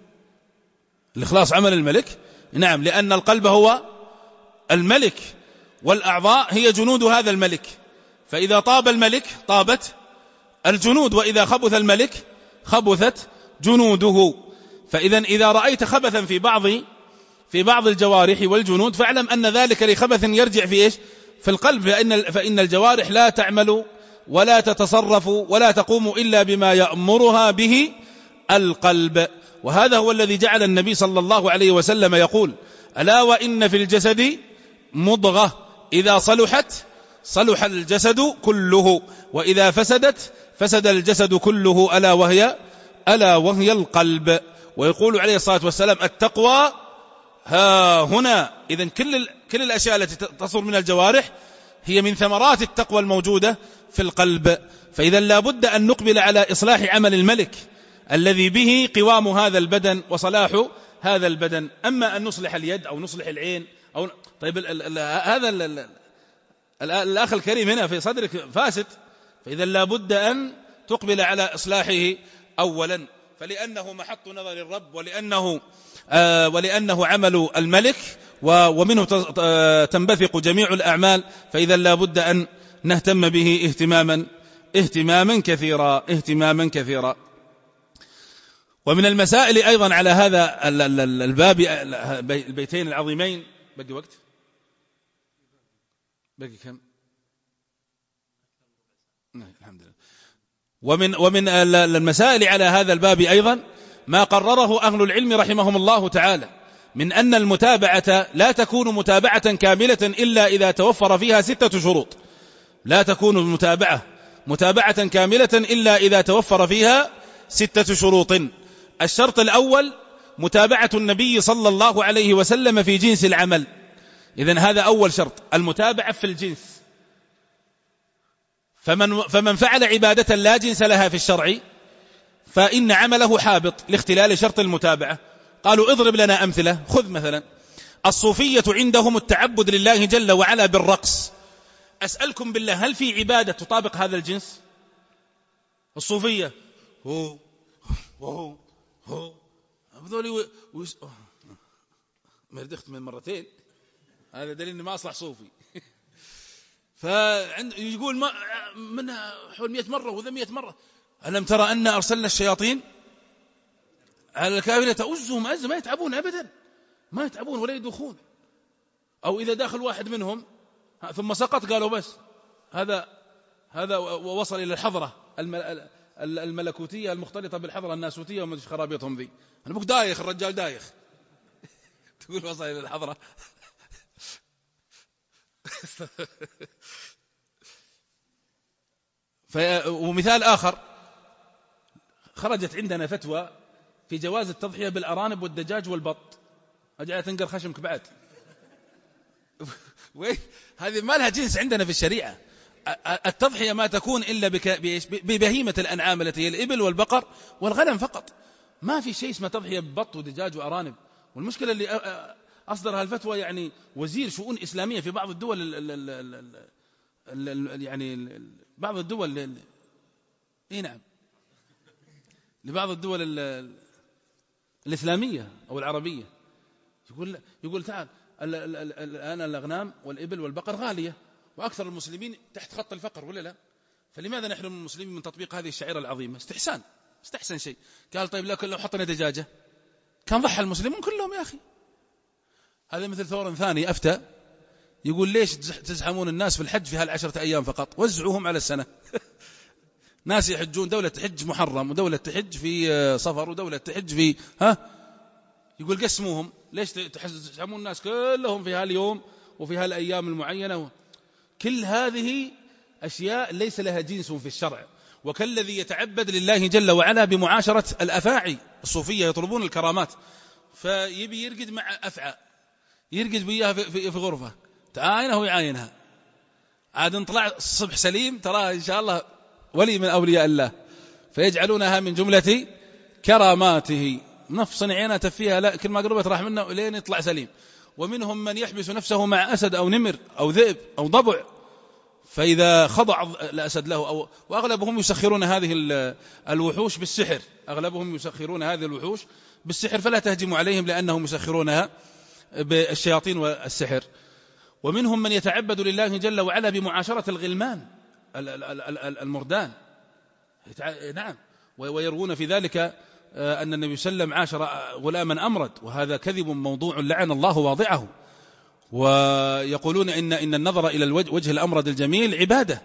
الإخلاص عمل الملك، نعم، لأن القلب هو الملك والأعضاء هي جنود هذا الملك، فإذا طاب الملك طابت الجنود، وإذا خبث الملك خبثت جنوده. فإذا إذا رأيت خبثا في بعض في بعض الجوارح والجنود فاعلم أن ذلك لخبث يرجع في إيش؟ في القلب، فإن فإن الجوارح لا تعمل ولا تتصرف ولا تقوم إلا بما يأمرها به القلب. وهذا هو الذي جعل النبي صلى الله عليه وسلم يقول: ألا وإن في الجسد مضغة إذا صلحت صلح الجسد كله وإذا فسدت فسد الجسد كله ألا وهي ألا وهي القلب. ويقول عليه الصلاة والسلام: التقوى ها هنا. إذن كل كل الأشياء التي تصدر من الجوارح هي من ثمرات التقوى الموجودة في القلب. فإذا لابد أن نقبل على إصلاح عمل الملك الذي به قوام هذا البدن وصلاح هذا البدن. أما أن نصلح اليد أو نصلح العين أو طيب ال ال هذا ال ال ال الأخ الكريم هنا في صدرك فاسد، فإذا لابد أن تقبل على إصلاحه أولا. فلأنه محط نظر الرب، ولأنه آه ولأنه عمل الملك، ومنه تنبثق جميع الأعمال، فإذا لا بد أن نهتم به اهتماما اهتماما كثيرا اهتماما كثيرا. ومن المسائل أيضا على هذا الباب البيتين العظيمين، بقي وقت؟ بقي كم؟ الحمد لله. ومن ومن المسائل على هذا الباب أيضا ما قرره أهل العلم رحمهم الله تعالى من أن المتابعة لا تكون متابعة كاملة إلا إذا توفر فيها ستة شروط. لا تكون المتابعة متابعة كاملة إلا إذا توفر فيها ستة شروط. الشرط الأول متابعة النبي صلى الله عليه وسلم في جنس العمل. إذن هذا أول شرط، المتابعة في الجنس. فمن, فمن فعل عبادة لا جنس لها في الشرع فإن عمله حابط لاختلال شرط المتابعة. قالوا اضرب لنا أمثلة. خذ مثلا الصوفية عندهم التعبد لله جل وعلا بالرقص. أسألكم بالله، هل في عبادة تطابق هذا الجنس؟ الصوفية هو هو هو هذول مردخت من مرتين، هذا دليل إني ما أصلح صوفي. فيقول ما من حول مئة مرة وذا مئة مرة. ألم ترى أن أرسلنا الشياطين على الكافرين تؤزهم أزة، ما يتعبون أبدا، ما يتعبون ولا يدخون. أو إذا داخل واحد منهم ثم سقط قالوا بس هذا هذا ووصل إلى الحضرة الملكوتية المختلطة بالحضرة الناسوتية وما خرابيطهم ذي. أنا بقول دايخ الرجال دايخ. تقول وصل إلى الحضرة. ومثال آخر، خرجت عندنا فتوى في جواز التضحية بالأرانب والدجاج والبط. أجعل تنقر خشمك بعد. هذه ما لها جنس عندنا في الشريعة. التضحية ما تكون إلا ببهيمة الأنعام التي هي الإبل والبقر والغنم فقط. ما في شيء اسمه تضحية ببط ودجاج وأرانب. والمشكلة اللي أصدر هالفتوى يعني وزير شؤون إسلامية في بعض الدول ال ال ال ال يعني بعض الدول إيه نعم لبعض الدول ال الإسلامية أو العربية، يقول يقول تعال الآن الأغنام والإبل والبقر غالية وأكثر المسلمين تحت خط الفقر ولا لا؟ فلماذا نحرم المسلمين من تطبيق هذه الشعيرة العظيمة؟ استحسان استحسن شيء. قال طيب لكن لو حطنا دجاجة كان ضحى المسلمون كلهم يا أخي. هذا مثل ثور ثاني أفتى يقول ليش تزحمون الناس في الحج في هالعشرة أيام فقط، وزعوهم على السنة. ناس يحجون، دولة تحج محرم ودولة تحج في صفر ودولة تحج في ها، يقول قسموهم. ليش تزحمون الناس كلهم في هاليوم وفي هالأيام المعينة؟ كل هذه أشياء ليس لها جنس في الشرع. وكالذي يتعبد لله جل وعلا بمعاشرة الأفاعي. الصوفية يطلبون الكرامات، فيبي يرقد مع أفعى، يرقد بيها في, في, في غرفة تعاينها ويعاينها، عاد نطلع الصبح سليم ترى إن شاء الله ولي من أولياء الله، فيجعلونها من جملة كراماته. نفس عينها تفيها لا كل ما قربت راح منه لين يطلع سليم. ومنهم من يحبس نفسه مع أسد أو نمر أو ذئب أو ضبع، فإذا خضع الأسد له أو وأغلبهم يسخرون هذه الوحوش بالسحر. أغلبهم يسخرون هذه الوحوش بالسحر، فلا تهجموا عليهم لأنهم يسخرونها بالشياطين والسحر. ومنهم من يتعبد لله جل وعلا بمعاشرة الغلمان المردان. نعم، ويروون في ذلك أن النبي صلى الله عليه وسلم عاشر غلاما أمرد، وهذا كذب موضوع لعن الله واضعه. ويقولون إن إن النظر إلى الوجه الأمرد الجميل عبادة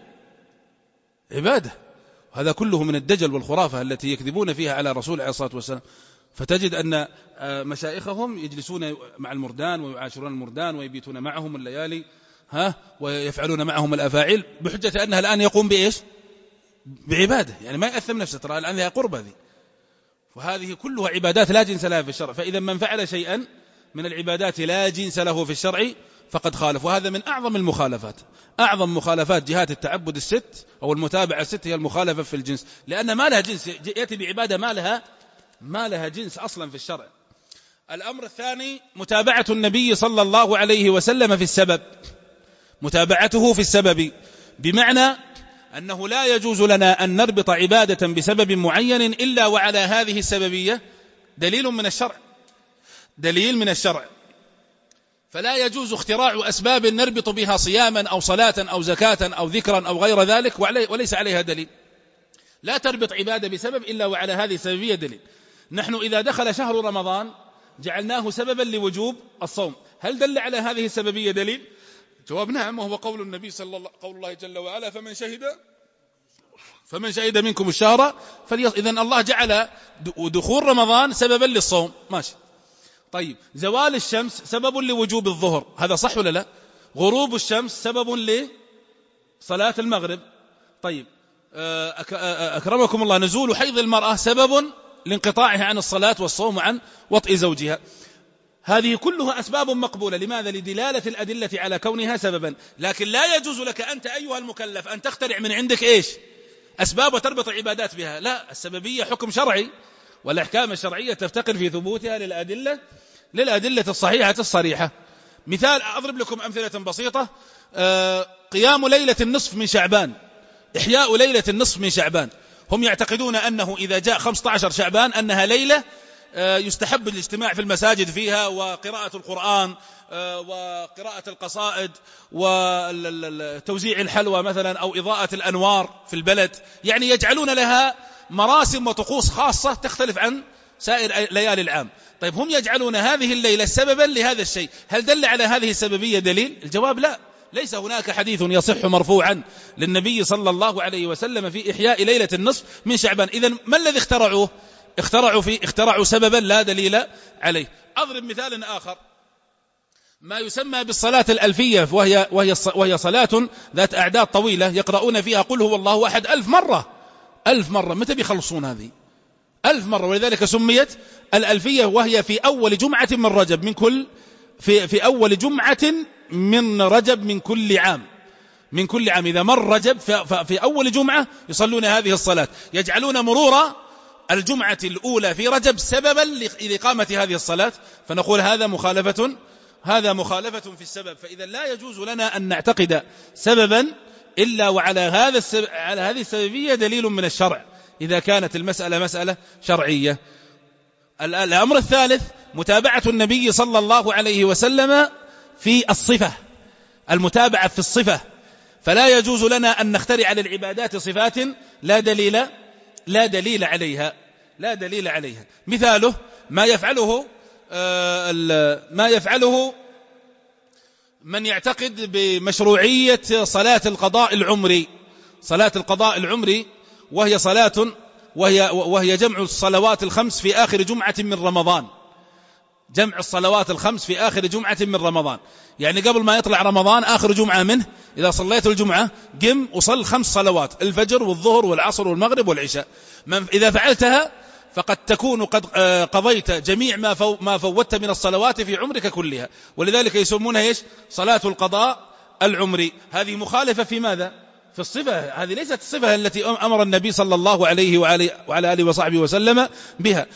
عبادة هذا كله من الدجل والخرافة التي يكذبون فيها على رسول عليه الصلاة والسلام. فتجد أن مشايخهم يجلسون مع المردان ويعاشرون المردان ويبيتون معهم الليالي ها ويفعلون معهم الأفاعيل بحجة أنها الآن يقوم بإيش؟ بعبادة، يعني ما يأثم نفسه، ترى الآن لها قربة ذي. وهذه كلها عبادات لا جنس لها في الشرع. فإذا من فعل شيئا من العبادات لا جنس له في الشرع فقد خالف. وهذا من أعظم المخالفات. أعظم مخالفات جهات التعبد الست أو المتابعة الست هي المخالفة في الجنس، لأن ما لها جنس، يأتي بعبادة ما لها ما لها جنس أصلا في الشرع. الأمر الثاني متابعة النبي صلى الله عليه وسلم في السبب، متابعته في السبب، بمعنى أنه لا يجوز لنا أن نربط عبادة بسبب معين إلا وعلى هذه السببية دليل من الشرع، دليل من الشرع. فلا يجوز اختراع أسباب نربط بها صياما أو صلاة أو زكاة أو ذكرا أو غير ذلك وليس عليها دليل. لا تربط عبادة بسبب إلا وعلى هذه السببية دليل. نحن إذا دخل شهر رمضان جعلناه سببا لوجوب الصوم، هل دل على هذه السببية دليل؟ جواب نعم، وهو قول النبي صلى الله قول الله جل وعلا فمن شهد فمن شهد منكم الشهر فليص. إذن الله جعل دخول رمضان سببا للصوم، ماشي. طيب زوال الشمس سبب لوجوب الظهر، هذا صح ولا لا؟ غروب الشمس سبب لصلاة المغرب. طيب أكرمكم الله نزول حيض المرأة سبب لانقطاعها عن الصلاة والصوم عن وطئ زوجها. هذه كلها أسباب مقبولة، لماذا؟ لدلالة الأدلة على كونها سببا. لكن لا يجوز لك أنت أيها المكلف أن تخترع من عندك إيش؟ أسباب وتربط العبادات بها، لا. السببية حكم شرعي، والأحكام الشرعية تفتقر في ثبوتها للأدلة للأدلة الصحيحة الصريحة. مثال أضرب لكم أمثلة بسيطة. قيام ليلة النصف من شعبان، إحياء ليلة النصف من شعبان، هم يعتقدون أنه إذا جاء خمسة عشر شعبان أنها ليلة يستحب الاجتماع في المساجد فيها وقراءة القرآن وقراءة القصائد وتوزيع الحلوى مثلا أو إضاءة الأنوار في البلد، يعني يجعلون لها مراسم وطقوس خاصة تختلف عن سائر ليالي العام. طيب هم يجعلون هذه الليلة سببا لهذا الشيء، هل دل على هذه السببية دليل؟ الجواب لا، ليس هناك حديث يصح مرفوعا للنبي صلى الله عليه وسلم في إحياء ليلة النصف من شعبان. إذن ما الذي اخترعوه؟ اخترعوا في اخترعوا سببا لا دليل عليه. أضرب مثال آخر، ما يسمى بالصلاة الألفية، وهي وهي وهي صلاة ذات أعداد طويلة يقرؤون فيها قل هو الله أحد ألف مرة ألف مرة. متى بيخلصون هذه؟ ألف مرة، ولذلك سميت الألفية. وهي في أول جمعة من رجب من كل في في أول جمعة من رجب من كل عام من كل عام إذا مر رجب في أول جمعة يصلون هذه الصلاة، يجعلون مرور الجمعة الأولى في رجب سببا لإقامة هذه الصلاة. فنقول هذا مخالفة هذا مخالفة في السبب. فإذا لا يجوز لنا أن نعتقد سببا إلا وعلى هذا السبب على هذه السببية دليل من الشرع إذا كانت المسألة مسألة شرعية. الأمر الثالث متابعة النبي صلى الله عليه وسلم في الصفة، المتابعة في الصفة. فلا يجوز لنا أن نخترع للعبادات صفات لا دليل لا دليل عليها لا دليل عليها. مثاله ما يفعله ما يفعله من يعتقد بمشروعية صلاة القضاء العمري صلاة القضاء العمري وهي صلاة وهي وهي جمع الصلوات الخمس في آخر جمعة من رمضان جمع الصلوات الخمس في آخر جمعة من رمضان، يعني قبل ما يطلع رمضان آخر جمعة منه إذا صليت الجمعة قم وصل خمس صلوات، الفجر والظهر والعصر والمغرب والعشاء. إذا فعلتها فقد تكون قد قضيت جميع ما فو ما فوتت من الصلوات في عمرك كلها، ولذلك يسمونها إيش؟ صلاة القضاء العمري. هذه مخالفة في ماذا؟ في الصفة. هذه ليست الصفة التي أمر النبي صلى الله عليه وعلى آله وصحبه وسلم بها.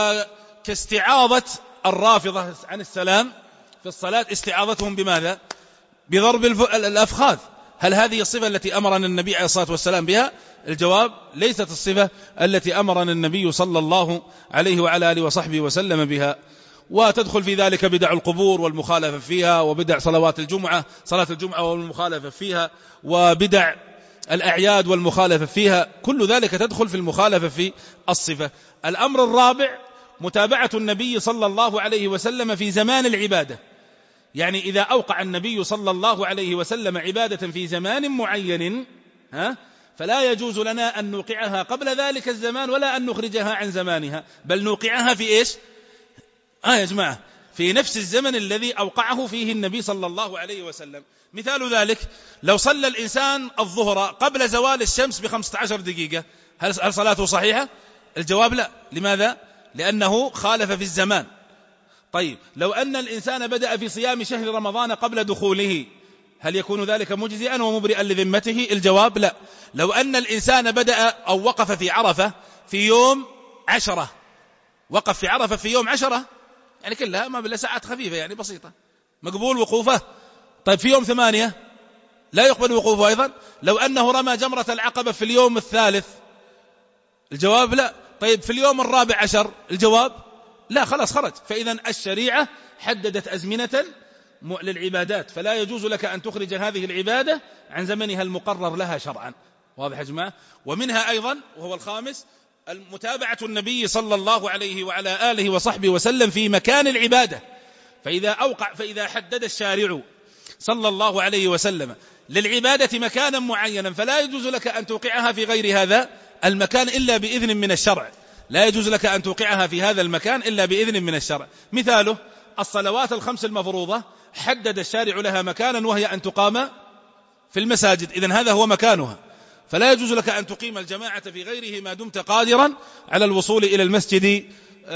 وكاستعاضة الرافضة عن السلام في الصلاة، استعاضتهم بماذا؟ بضرب الأفخاذ. هل هذه الصفة التي أمرنا النبي عليه الصلاة والسلام بها؟ الجواب ليست الصفة التي أمرنا النبي صلى الله عليه وعلى آله وصحبه وسلم بها. وتدخل في ذلك بدع القبور والمخالفة فيها، وبدع صلوات الجمعة صلاة الجمعة والمخالفة فيها، وبدع الأعياد والمخالفة فيها، كل ذلك تدخل في المخالفة في الصفة. الأمر الرابع متابعة النبي صلى الله عليه وسلم في زمان العبادة، يعني إذا أوقع النبي صلى الله عليه وسلم عبادة في زمان معين ها فلا يجوز لنا أن نوقعها قبل ذلك الزمان ولا أن نخرجها عن زمانها، بل نوقعها في إيش؟ آه يا جماعة في نفس الزمن الذي أوقعه فيه النبي صلى الله عليه وسلم. مثال ذلك لو صلى الإنسان الظهر قبل زوال الشمس بخمسة عشر دقيقة، هل هل صلاته صحيحة؟ الجواب لا. لماذا؟ لأنه خالف في الزمان. طيب لو أن الإنسان بدأ في صيام شهر رمضان قبل دخوله، هل يكون ذلك مجزئا ومبرئا لذمته؟ الجواب لا. لو أن الإنسان بدأ أو وقف في عرفة في يوم عشرة وقف في عرفة في يوم عشرة يعني كلها ما بلا ساعات خفيفة يعني بسيطة مقبول وقوفه. طيب في يوم ثمانية لا يقبل وقوفه أيضا. لو أنه رمى جمرة العقبة في اليوم الثالث، الجواب لا. طيب في اليوم الرابع عشر، الجواب لا، خلاص خرج. فإذا الشريعة حددت أزمنة للعبادات، فلا يجوز لك أن تخرج هذه العبادة عن زمنها المقرر لها شرعا. واضح يا جماعة؟ ومنها أيضا، وهو الخامس، متابعة النبي صلى الله عليه وعلى آله وصحبه وسلم في مكان العبادة. فإذا أوقع فإذا حدد الشارع صلى الله عليه وسلم للعبادة مكانا معينا، فلا يجوز لك أن توقعها في غير هذا المكان إلا بإذن من الشرع. لا يجوز لك أن توقعها في هذا المكان إلا بإذن من الشرع. مثاله الصلوات الخمس المفروضة، حدد الشارع لها مكانا وهي أن تقام في المساجد، إذن هذا هو مكانها، فلا يجوز لك أن تقيم الجماعة في غيره ما دمت قادرا على الوصول إلى المسجد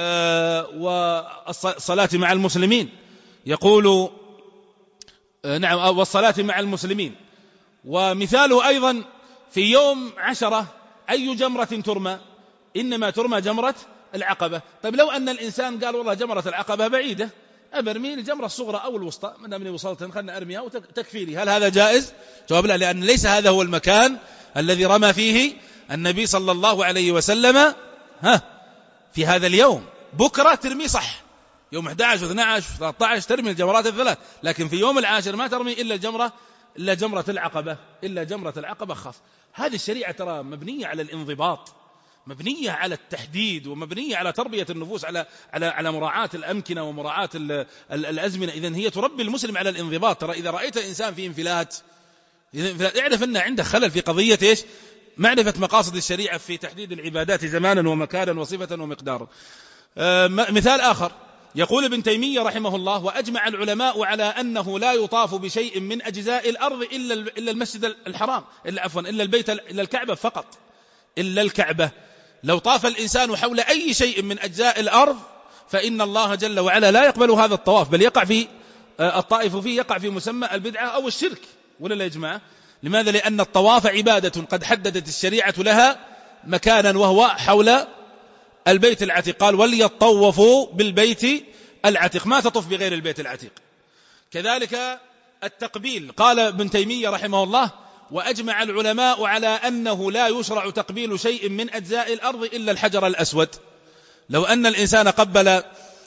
والصلاة مع المسلمين. يقول نعم، والصلاة مع المسلمين. ومثاله أيضا في يوم عشرة، أي جمرة ترمى؟ إنما ترمى جمرة العقبة. طيب لو أن الإنسان قال والله جمرة العقبة بعيدة، أبرمي الجمرة الصغرى أو الوسطى، من أمني وصلت خلنا أرميها وتكفي لي، هل هذا جائز؟ جواب لا، لأن ليس هذا هو المكان الذي رمى فيه النبي صلى الله عليه وسلم ها في هذا اليوم. بكرة ترمي صح، يوم أحد عشر واثني عشر وثلاثة عشر ترمي الجمرات الثلاث، لكن في يوم العاشر ما ترمي إلا الجمرة إلا جمرة العقبة إلا جمرة العقبة خاص. هذه الشريعة ترى مبنية على الانضباط، مبنية على التحديد، ومبنية على تربية النفوس على على على مراعاة الأمكنة ومراعاة الأزمنة. إذن هي تربي المسلم على الانضباط. ترى إذا رأيت إنسان في انفلات، اعرف أن عنده خلل في قضية إيش؟ معرفة مقاصد الشريعة في تحديد العبادات زمانا ومكانا وصفة ومقدارا. آه مثال آخر، يقول ابن تيمية رحمه الله: وأجمع العلماء على أنه لا يطاف بشيء من أجزاء الأرض إلا إلا المسجد الحرام، إلا عفوا إلا البيت إلا الكعبة فقط، إلا الكعبة. لو طاف الإنسان حول أي شيء من أجزاء الأرض فإن الله جل وعلا لا يقبل هذا الطواف، بل يقع في الطائف فيه يقع في مسمى البدعة أو الشرك. ولا لا يا جماعة؟ لماذا؟ لأن الطواف عبادة قد حددت الشريعة لها مكانا، وهو حول البيت العتيق. قال: وليطوفوا بالبيت العتيق، ما تطوف بغير البيت العتيق. كذلك التقبيل، قال ابن تيمية رحمه الله: وأجمع العلماء على أنه لا يشرع تقبيل شيء من أجزاء الأرض إلا الحجر الأسود. لو أن الإنسان قبل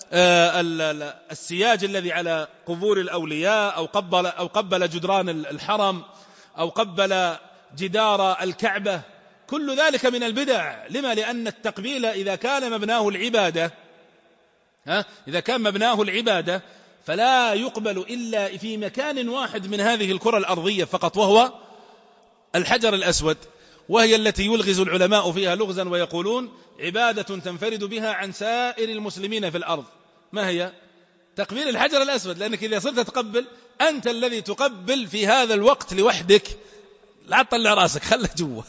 السياج الذي على قبور الأولياء، أو قبل أو قبل جدران الحرم، أو قبل جدار الكعبة، كل ذلك من البدع. لما؟ لأن التقبيل إذا كان مبناه العبادة ها إذا كان مبناه العبادة فلا يقبل إلا في مكان واحد من هذه الكرة الأرضية فقط، وهو الحجر الأسود، وهي التي يلغز العلماء فيها لغزا ويقولون عبادة تنفرد بها عن سائر المسلمين في الأرض. ما هي؟ تقبيل الحجر الأسود. لأنك إذا صرت تقبل، أنت الذي تقبل في هذا الوقت لوحدك، لا تطلع راسك، خله جوا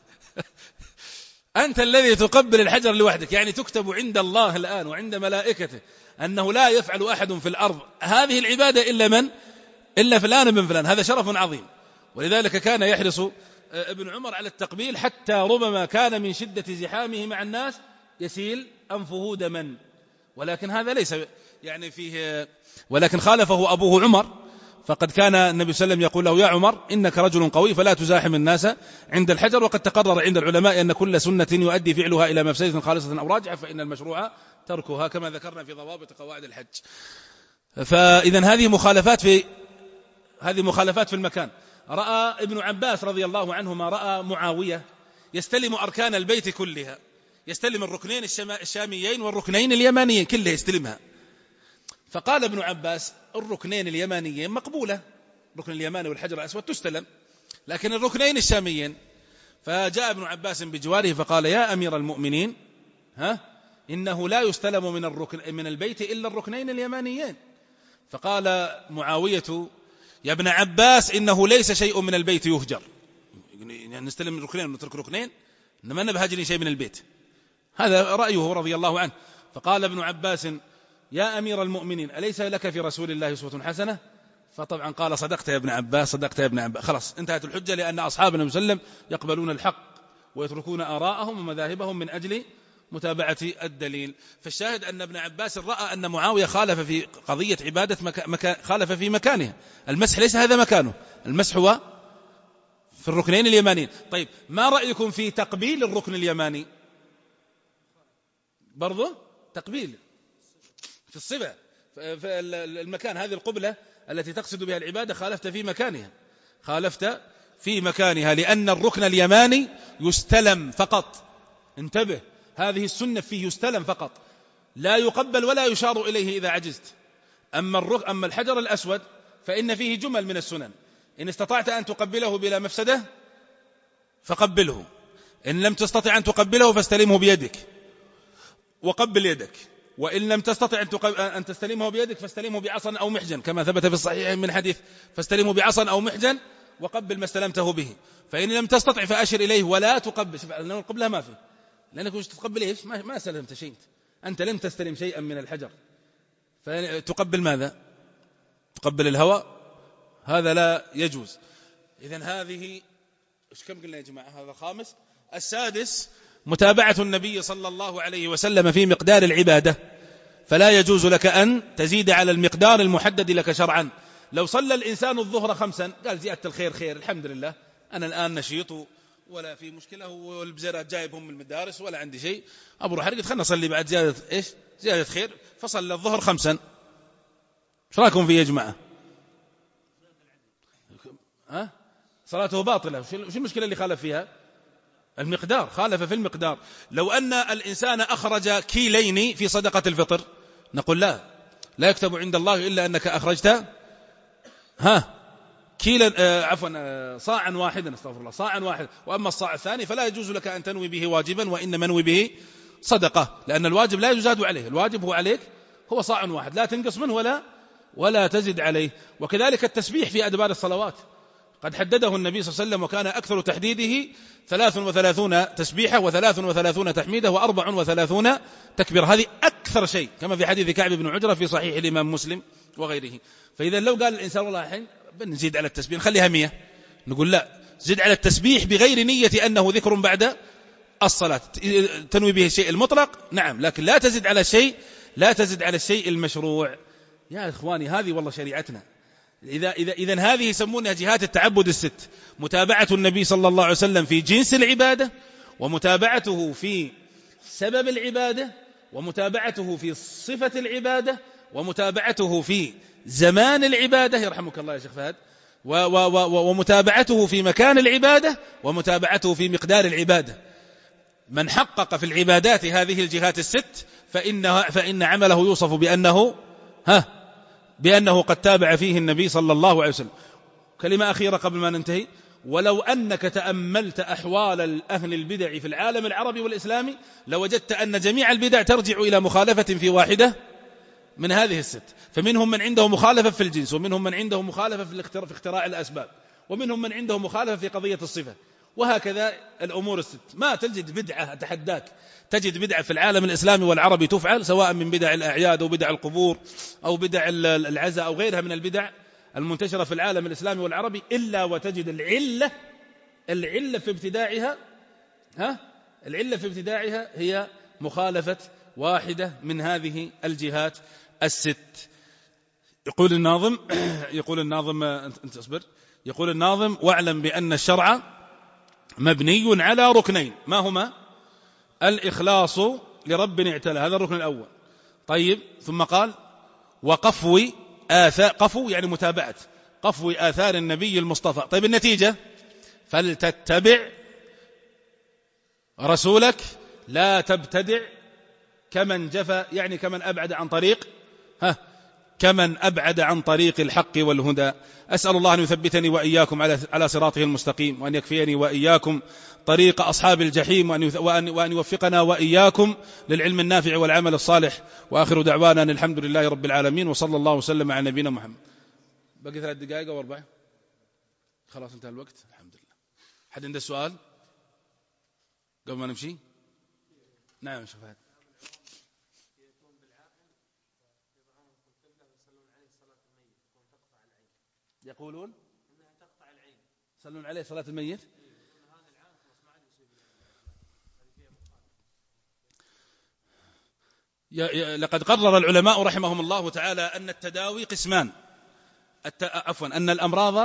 أنت الذي تقبل الحجر لوحدك. يعني تكتب عند الله الآن وعند ملائكته أنه لا يفعل أحد في الأرض هذه العبادة إلا من إلا فلان بن فلان. هذا شرف عظيم. ولذلك كان يحرص ابن عمر على التقبيل، حتى ربما كان من شدة زحامه مع الناس يسيل أنفه دما. ولكن هذا ليس يعني فيه، ولكن خالفه أبوه عمر، فقد كان النبي صلى الله عليه وسلم يقول له: يا عمر إنك رجل قوي فلا تزاحم الناس عند الحجر. وقد تقرر عند العلماء أن كل سنة يؤدي فعلها إلى مفسدة خالصة أو راجعة فإن المشروع تركها، كما ذكرنا في ضوابط قواعد الحج. فإذا هذه مخالفات في هذه مخالفات في المكان. رأى ابن عباس رضي الله عنهما رأى معاوية يستلم أركان البيت كلها، يستلم الركنين الشاميين والركنين اليمانيين كلها يستلمها. فقال ابن عباس: الركنين اليمانيين مقبولة، الركن اليماني والحجر الأسود تستلم، لكن الركنين الشاميين. فجاء ابن عباس بجواره فقال: يا أمير المؤمنين، ها إنه لا يستلم من الركن من البيت إلا الركنين اليمانيين. فقال معاوية: يا ابن عباس إنه ليس شيء من البيت يهجر، يعني نستلم الركنين ونترك ركنين، إنما نبهجني شيء من البيت. هذا رأيه رضي الله عنه. فقال ابن عباس: يا أمير المؤمنين أليس لك في رسول الله أسوة حسنة؟ فطبعا قال: صدقت يا ابن عباس، صدقت يا ابن عباس. خلاص انتهت الحجة، لأن أصحاب النبي صلى الله عليه وسلم يقبلون الحق ويتركون آراءهم ومذاهبهم من أجل متابعة الدليل. فالشاهد أن ابن عباس رأى أن معاوية خالف في قضية عبادة مكا... مكا... خالف في مكانها. المسح ليس هذا مكانه، المسح هو في الركنين اليمانيين. طيب ما رأيكم في تقبيل الركن اليماني؟ برضو تقبيل في الصفة في المكان، هذه القبلة التي تقصد بها العبادة خالفت في مكانها، خالفت في مكانها، لأن الركن اليماني يستلم فقط. انتبه، هذه السنة فيه يستلم فقط، لا يقبل ولا يشار إليه إذا عجزت. أما الرك... أما الحجر الأسود فإن فيه جمل من السنن، إن استطعت أن تقبله بلا مفسدة فقبله، إن لم تستطع أن تقبله فاستلمه بيدك وقبل يدك، وإن لم تستطع أن, تقب... أن تستلمه بيدك فاستلمه بعصا أو محجن، كما ثبت في الصحيح من حديث فاستلمه بعصا أو محجن وقبل ما استلمته به. فإن لم تستطع فأشر إليه ولا تقبل، لأنه القبلة ما فيه، لأنك وش تقبل إيش؟ ما... ما سلمت شيء، أنت لم تستلم شيئا من الحجر، فتقبل ماذا؟ تقبل الهواء، هذا لا يجوز. إذن هذه إيش كم قلنا يا جماعة؟ هذا خامس. السادس متابعة النبي صلى الله عليه وسلم في مقدار العبادة، فلا يجوز لك أن تزيد على المقدار المحدد لك شرعا. لو صلى الإنسان الظهر خمسا قال زيادة الخير خير، الحمد لله أنا الآن نشيط ولا في مشكلة، والبزيرات جايبهم من المدارس ولا عندي شيء، أبو روح أرقد خلنا نصلي بعد زيادة إيش؟ زيادة خير، فصلى الظهر خمسا. ايش رايكم فيه يا جماعة؟ ها؟ صلاته باطلة. وش المشكلة اللي خالف فيها؟ المقدار، خالف في المقدار. لو أن الإنسان أخرج كيلين في صدقة الفطر نقول لا، لا يكتب عند الله إلا أنك أخرجت ها كيلا آه عفوا آه صاعا واحدا، استغفر الله، صاعا واحد. وأما الصاع الثاني فلا يجوز لك أن تنوي به واجبا، وإن منوي به صدقة، لأن الواجب لا يزاد عليه، الواجب هو عليك هو صاع واحد، لا تنقص منه ولا ولا تزد عليه. وكذلك التسبيح في أدبار الصلوات قد حدده النبي صلى الله عليه وسلم، وكان أكثر تحديده ثلاث وثلاثون تسبيحة وثلاث وثلاثون تحميدة وأربع وثلاثون تكبير، هذه أكثر شيء، كما في حديث كعب بن عجرة في صحيح الإمام مسلم وغيره. فإذا لو قال الإنسان والله الحين بنزيد على التسبيح نخليها مية، نقول لا، زد على التسبيح بغير نية أنه ذكر بعد الصلاة، تنوي به الشيء المطلق نعم، لكن لا تزد على الشيء لا تزد على الشيء المشروع. يا إخواني هذه والله شريعتنا. إذا إذا إذن هذه يسمونها جهات التعبد الست: متابعة النبي صلى الله عليه وسلم في جنس العبادة، ومتابعته في سبب العبادة، ومتابعته في صفة العبادة، ومتابعته في زمان العبادة يرحمك الله يا شيخ فهد، ومتابعته في مكان العبادة، ومتابعته في مقدار العبادة. من حقق في العبادات هذه الجهات الست فإن فإن عمله يوصف بأنه ها بأنه قد تابع فيه النبي صلى الله عليه وسلم. كلمة أخيرة قبل ما ننتهي: ولو أنك تأملت أحوال أهل البدع في العالم العربي والإسلامي لوجدت أن جميع البدع ترجع إلى مخالفة في واحدة من هذه الست. فمنهم من عنده مخالفة في الجنس، ومنهم من عنده مخالفة في اختراع الأسباب، ومنهم من عنده مخالفة في قضية الصفة، وهكذا الأمور الست. ما تجد بدعة، أتحداك تجد بدعة في العالم الإسلامي والعربي تفعل، سواء من بدع الأعياد أو بدع القبور أو بدع العزاء أو غيرها من البدع المنتشرة في العالم الإسلامي والعربي، إلا وتجد العلة العلة في ابتداعها ها العلة في ابتداعها هي مخالفة واحدة من هذه الجهات الست. يقول الناظم يقول الناظم أنت أصبر يقول الناظم: واعلم بأن الشرع مبني على ركنين، ما هما؟ الإخلاص لرب اعتلى، هذا الركن الأول. طيب، ثم قال: وقفو آثار، قفو يعني متابعة، قفو آثار النبي المصطفى. طيب النتيجة: فلتتبع رسولك لا تبتدع كمن جفى، يعني كمن أبعد عن طريق ها كمن أبعد عن طريق الحق والهدى. أسأل الله أن يثبتني وإياكم على على صراطه المستقيم، وأن يكفيني وإياكم طريق أصحاب الجحيم، وأن وأن يوفقنا وإياكم للعلم النافع والعمل الصالح. وآخر دعوانا أن الحمد لله رب العالمين، وصلى الله وسلم على نبينا محمد. بقي ثلاث دقائق أو أربع، خلاص انتهى الوقت الحمد لله. حد عنده سؤال قبل ما نمشي؟ نعم شوف هذا. يقولون انها تقطع العين، يصلون عليه صلاة الميت. لقد قرر العلماء رحمهم الله تعالى أن التداوي قسمان، الت... عفوا أن الأمراض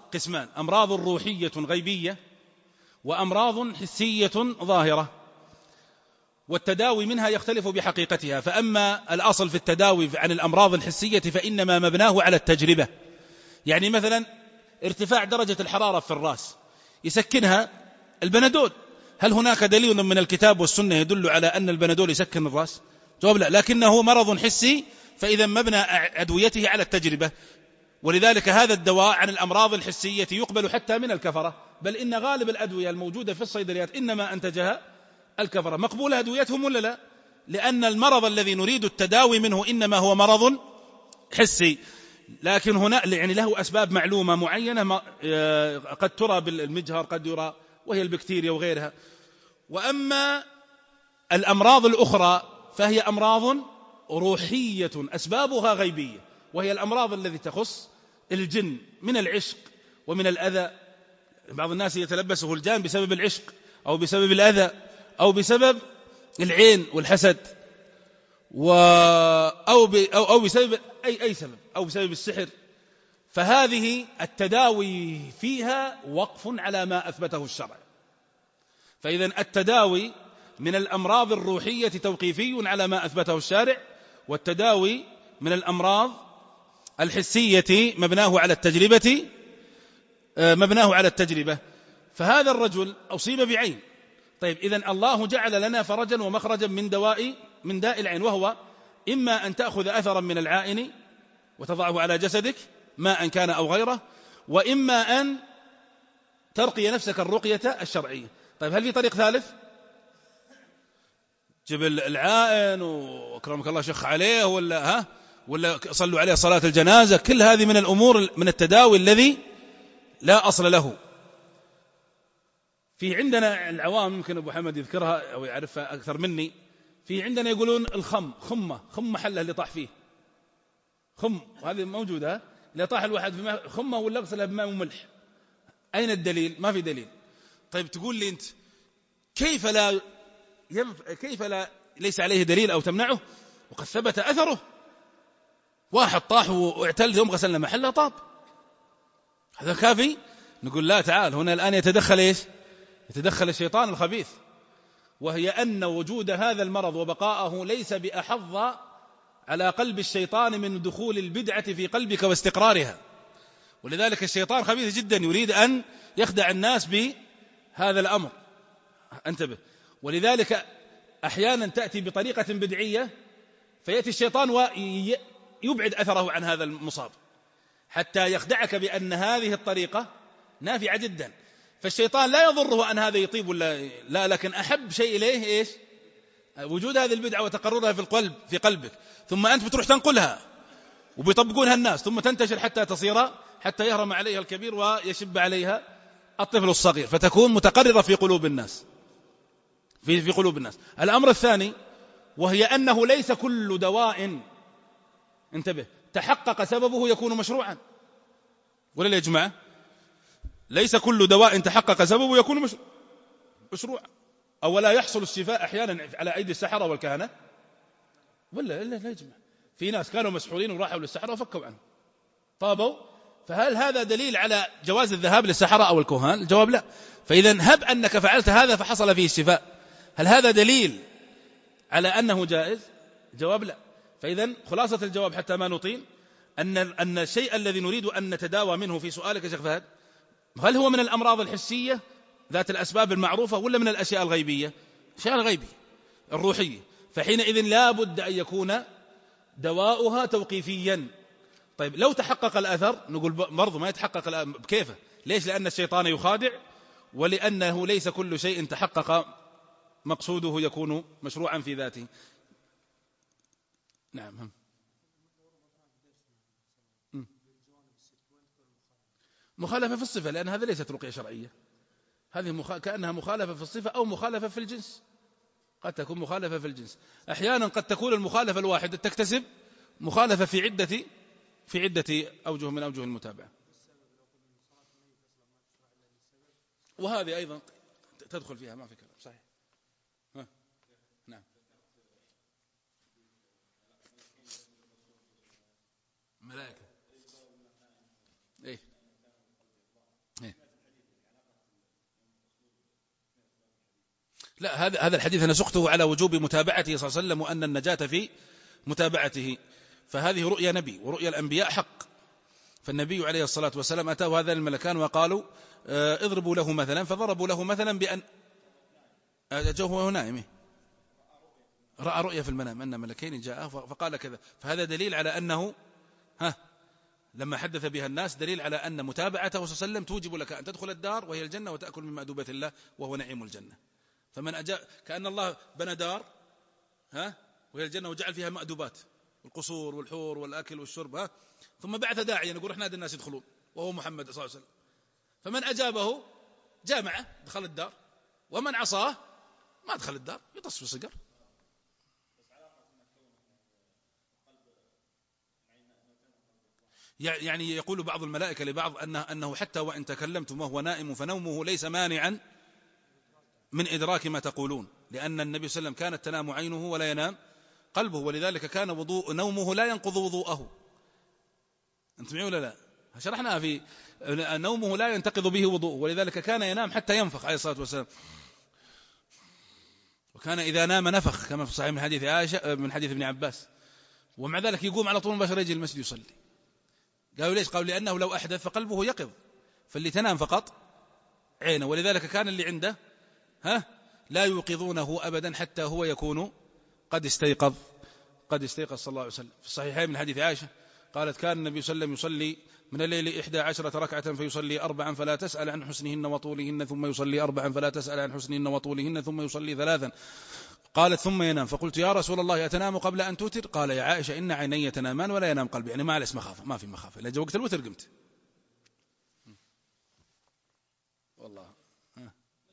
قسمان: أمراض روحية غيبية وأمراض حسية ظاهرة، والتداوي منها يختلف بحقيقتها. فأما الأصل في التداوي عن الأمراض الحسية فإنما مبناه على التجربة. يعني مثلا ارتفاع درجة الحرارة في الرأس يسكنها البنادول، هل هناك دليل من الكتاب والسنة يدل على أن البنادول يسكن الرأس؟ جواب لا، لكنه مرض حسي، فإذا مبنى أدويته على التجربة. ولذلك هذا الدواء عن الأمراض الحسية يقبل حتى من الكفرة، بل إن غالب الأدوية الموجودة في الصيدليات إنما أنتجها الكفرة. مقبولة أدويتهم ولا لا؟ لأن المرض الذي نريد التداوي منه إنما هو مرض حسي، لكن هنا يعني له أسباب معلومة معينة قد ترى بالمجهر، قد يرى وهي البكتيريا وغيرها. وأما الأمراض الأخرى فهي أمراض روحية أسبابها غيبية، وهي الأمراض التي تخص الجن من العشق ومن الأذى. بعض الناس يتلبسه الجان بسبب العشق أو بسبب الأذى أو بسبب العين والحسد و... أو, ب... أو... أو بسبب أي... أي سبب، أو بسبب السحر. فهذه التداوي فيها وقف على ما أثبته الشرع. فإذا التداوي من الأمراض الروحية توقيفي على ما أثبته الشارع، والتداوي من الأمراض الحسية مبناه على التجربة مبناه على التجربة. فهذا الرجل أصيب بعين. طيب إذن الله جعل لنا فرجا ومخرجا من دواء من داء العين، وهو إما أن تأخذ أثرا من العائن وتضعه على جسدك ماء كان أو غيره، وإما أن ترقي نفسك الرقية الشرعية. طيب هل في طريق ثالث؟ جبل العائن وأكرمك الله شخ عليه، ولا ها ولا صلوا عليه صلاة الجنازة. كل هذه من الأمور من التداوي الذي لا أصل له. في عندنا العوام يمكن أبو حمد يذكرها أو يعرفها أكثر مني، في عندنا يقولون الخم خمة خم محله اللي طاح فيه خم، وهذه موجودة اللي طاح الواحد في خمة ولا غسلها بماء وملح. أين الدليل؟ ما في دليل. طيب تقول لي أنت كيف لا ينف... كيف لا ليس عليه دليل أو تمنعه وقد ثبت أثره؟ واحد طاح واعتل يوم غسلنا محله طاب، هذا كافي؟ نقول لا، تعال هنا الآن يتدخل إيش؟ يتدخل الشيطان الخبيث، وهي أن وجود هذا المرض وبقاءه ليس بأحظ على قلب الشيطان من دخول البدعة في قلبك واستقرارها. ولذلك الشيطان خبيث جدا، يريد أن يخدع الناس بهذا الأمر، انتبه. ولذلك أحيانا تأتي بطريقة بدعية فيأتي الشيطان ويبعد أثره عن هذا المصاب حتى يخدعك بأن هذه الطريقة نافعة جدا. فالشيطان لا يضره أن هذا يطيب ولا لا، لكن أحب شيء إليه إيش؟ وجود هذه البدعة وتقررها في القلب في قلبك، ثم أنت بتروح تنقلها وبيطبقونها الناس، ثم تنتشر حتى تصير حتى يهرم عليها الكبير ويشب عليها الطفل الصغير، فتكون متقررة في قلوب الناس في في قلوب الناس. الأمر الثاني وهي أنه ليس كل دواء، انتبه، تحقق سببه يكون مشروعا، ولا يا جماعة؟ ليس كل دواء تحقق سببه يكون مشروعا. أولا يحصل الشفاء أحيانا على أيدي السحرة والكهنة، ولا لا لا يا جماعة، في ناس كانوا مسحورين وراحوا للسحرة وفكوا عنه طابوا. فهل هذا دليل على جواز الذهاب للسحرة أو الكهان؟ الجواب لا. فإذا هب أنك فعلت هذا فحصل فيه الشفاء، هل هذا دليل على أنه جائز؟ الجواب لا. فإذا خلاصة الجواب حتى ما نطيل أن أن الشيء الذي نريد أن نتداوى منه في سؤالك يا شيخ فهد، هل هو من الأمراض الحسية ذات الأسباب المعروفة ولا من الأشياء الغيبية؟ الأشياء الغيبية الروحية، فحينئذ لا بد أن يكون دواؤها توقيفيا. طيب لو تحقق الأثر نقول برضو ما يتحقق الأثر. كيف؟ ليش؟ لأن الشيطان يخادع، ولأنه ليس كل شيء تحقق مقصوده يكون مشروعا في ذاته. نعم. مخالفة في الصفة، لأن هذا ليست رقية شرعية، هذه مخ... كأنها مخالفة في الصفة أو مخالفة في الجنس. قد تكون مخالفة في الجنس، أحيانا قد تكون المخالفة الواحدة تكتسب مخالفة في عدة في عدة أوجه من أوجه المتابعة، وهذه أيضا تدخل فيها، ما في كلام. صحيح. ها. نعم. ملائكة. إيه. لا، هذا هذا الحديث أنا سقته على وجوب متابعته صلى الله عليه وسلم وأن النجاة في متابعته، فهذه رؤيا نبي، ورؤيا الأنبياء حق. فالنبي عليه الصلاة والسلام أتاه هذا الملكان وقالوا اضربوا له مثلا، فضربوا له مثلا بأن جاءه وهو نائم، رأى رؤيا في المنام أن ملكين جاءه فقال كذا. فهذا دليل على أنه ها لما حدث بها الناس دليل على أن متابعته صلى الله عليه وسلم توجب لك أن تدخل الدار وهي الجنة وتأكل من مأدوبة الله وهو نعيم الجنة. فمن أجاب كأن الله بنى دار ها وهي الجنة وجعل فيها مأدوبات، القصور والحور والأكل والشرب، ها ثم بعث داعيا يقول احنا نادي الناس يدخلون وهو محمد صلى الله عليه وسلم. فمن أجابه جاء معه دخل الدار، ومن عصاه ما دخل الدار يطص في صقر. يعني يقول بعض الملائكة لبعض أنه, أنه حتى وإن تكلمتم وهو نائم فنومه ليس مانعا من إدراك ما تقولون، لأن النبي صلى الله عليه وسلم كانت تنام عينه ولا ينام قلبه، ولذلك كان وضوء نومه لا ينقض وضوءه. أنت معي ولا لا؟ شرحنا في نومه لا ينتقض به وضوءه، ولذلك كان ينام حتى ينفخ عليه الصلاة والسلام، وكان إذا نام نفخ كما في صحيح من حديث عائشة من حديث ابن عباس، ومع ذلك يقوم على طول مباشرة يجي المسجد يصلي. قالوا ليش؟ قالوا لأنه لو أحدث فقلبه يقظ، فاللي تنام فقط عينه، ولذلك كان اللي عنده ها لا يوقظونه أبدا حتى هو يكون قد استيقظ قد استيقظ صلى الله عليه وسلم. في الصحيحين من حديث عائشة قالت كان النبي صلى الله عليه وسلم يصلي من الليل إحدى عشرة ركعة فيصلي أربعا فلا تسأل عن حسنهن وطولهن، ثم يصلي أربعا فلا تسأل عن حسنهن وطولهن، ثم يصلي ثلاثا. قالت ثم ينام، فقلت يا رسول الله أتنام قبل أن توتر؟ قال يا عائشة إن عيني تنامان ولا ينام قلبي، يعني ما عليه مخافة، ما في مخافة، إلا وقت الوتر قمت. والله ها.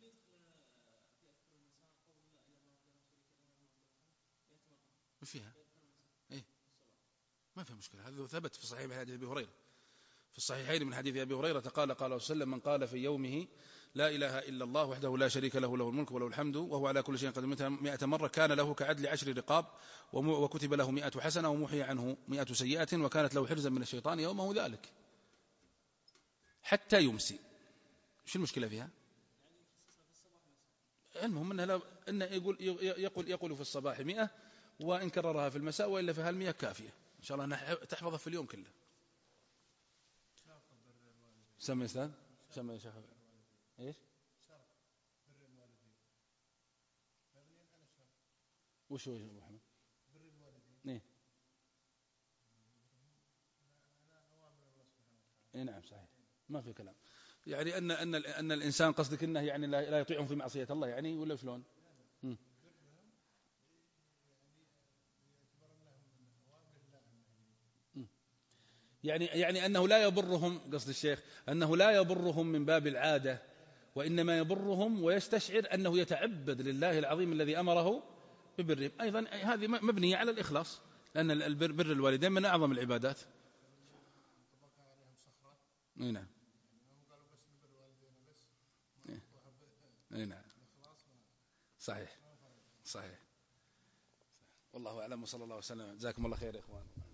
ما فيها إيه؟ ما فيها مشكلة، هذا ثبت في صحيح حديث أبي هريرة، في الصحيحين من حديث أبي هريرة قال قال صلى الله عليه وسلم من قال في يومه لا إله إلا الله وحده لا شريك له له الملك وله الحمد وهو على كل شيء قدير مئة مرة كان له كعدل عشر رقاب وكتب له مئة حسنة ومحي عنه مئة سيئة وكانت له حرزا من الشيطان يومه ذلك حتى يمسي. شو المشكلة فيها؟ المهم أنه لا إن يقول يقول يقول في الصباح مئة وإن كررها في المساء وإلا في هالمئة كافية إن شاء الله تحفظها في اليوم كله. سمي أستاذ سمي يا شيخ إيش؟ وش هو يا أبو محمد؟ بر الوالدين. إيه؟ إيه نعم صحيح ما في كلام. يعني أن أن أن الإنسان قصدك إنه يعني لا يطيعهم في معصية الله يعني ولا شلون؟ م. يعني يعني أنه لا يبرهم، قصد الشيخ أنه لا يبرهم من باب العادة، وإنما يبرهم ويستشعر أنه يتعبد لله العظيم الذي أمره ببرهم. أيضا هذه مبنية على الإخلاص، لأن البر بر الوالدين من أعظم العبادات. نعم نعم صحيح صحيح. والله أعلم وصلى الله وسلم. جزاكم الله خير يا إخوان.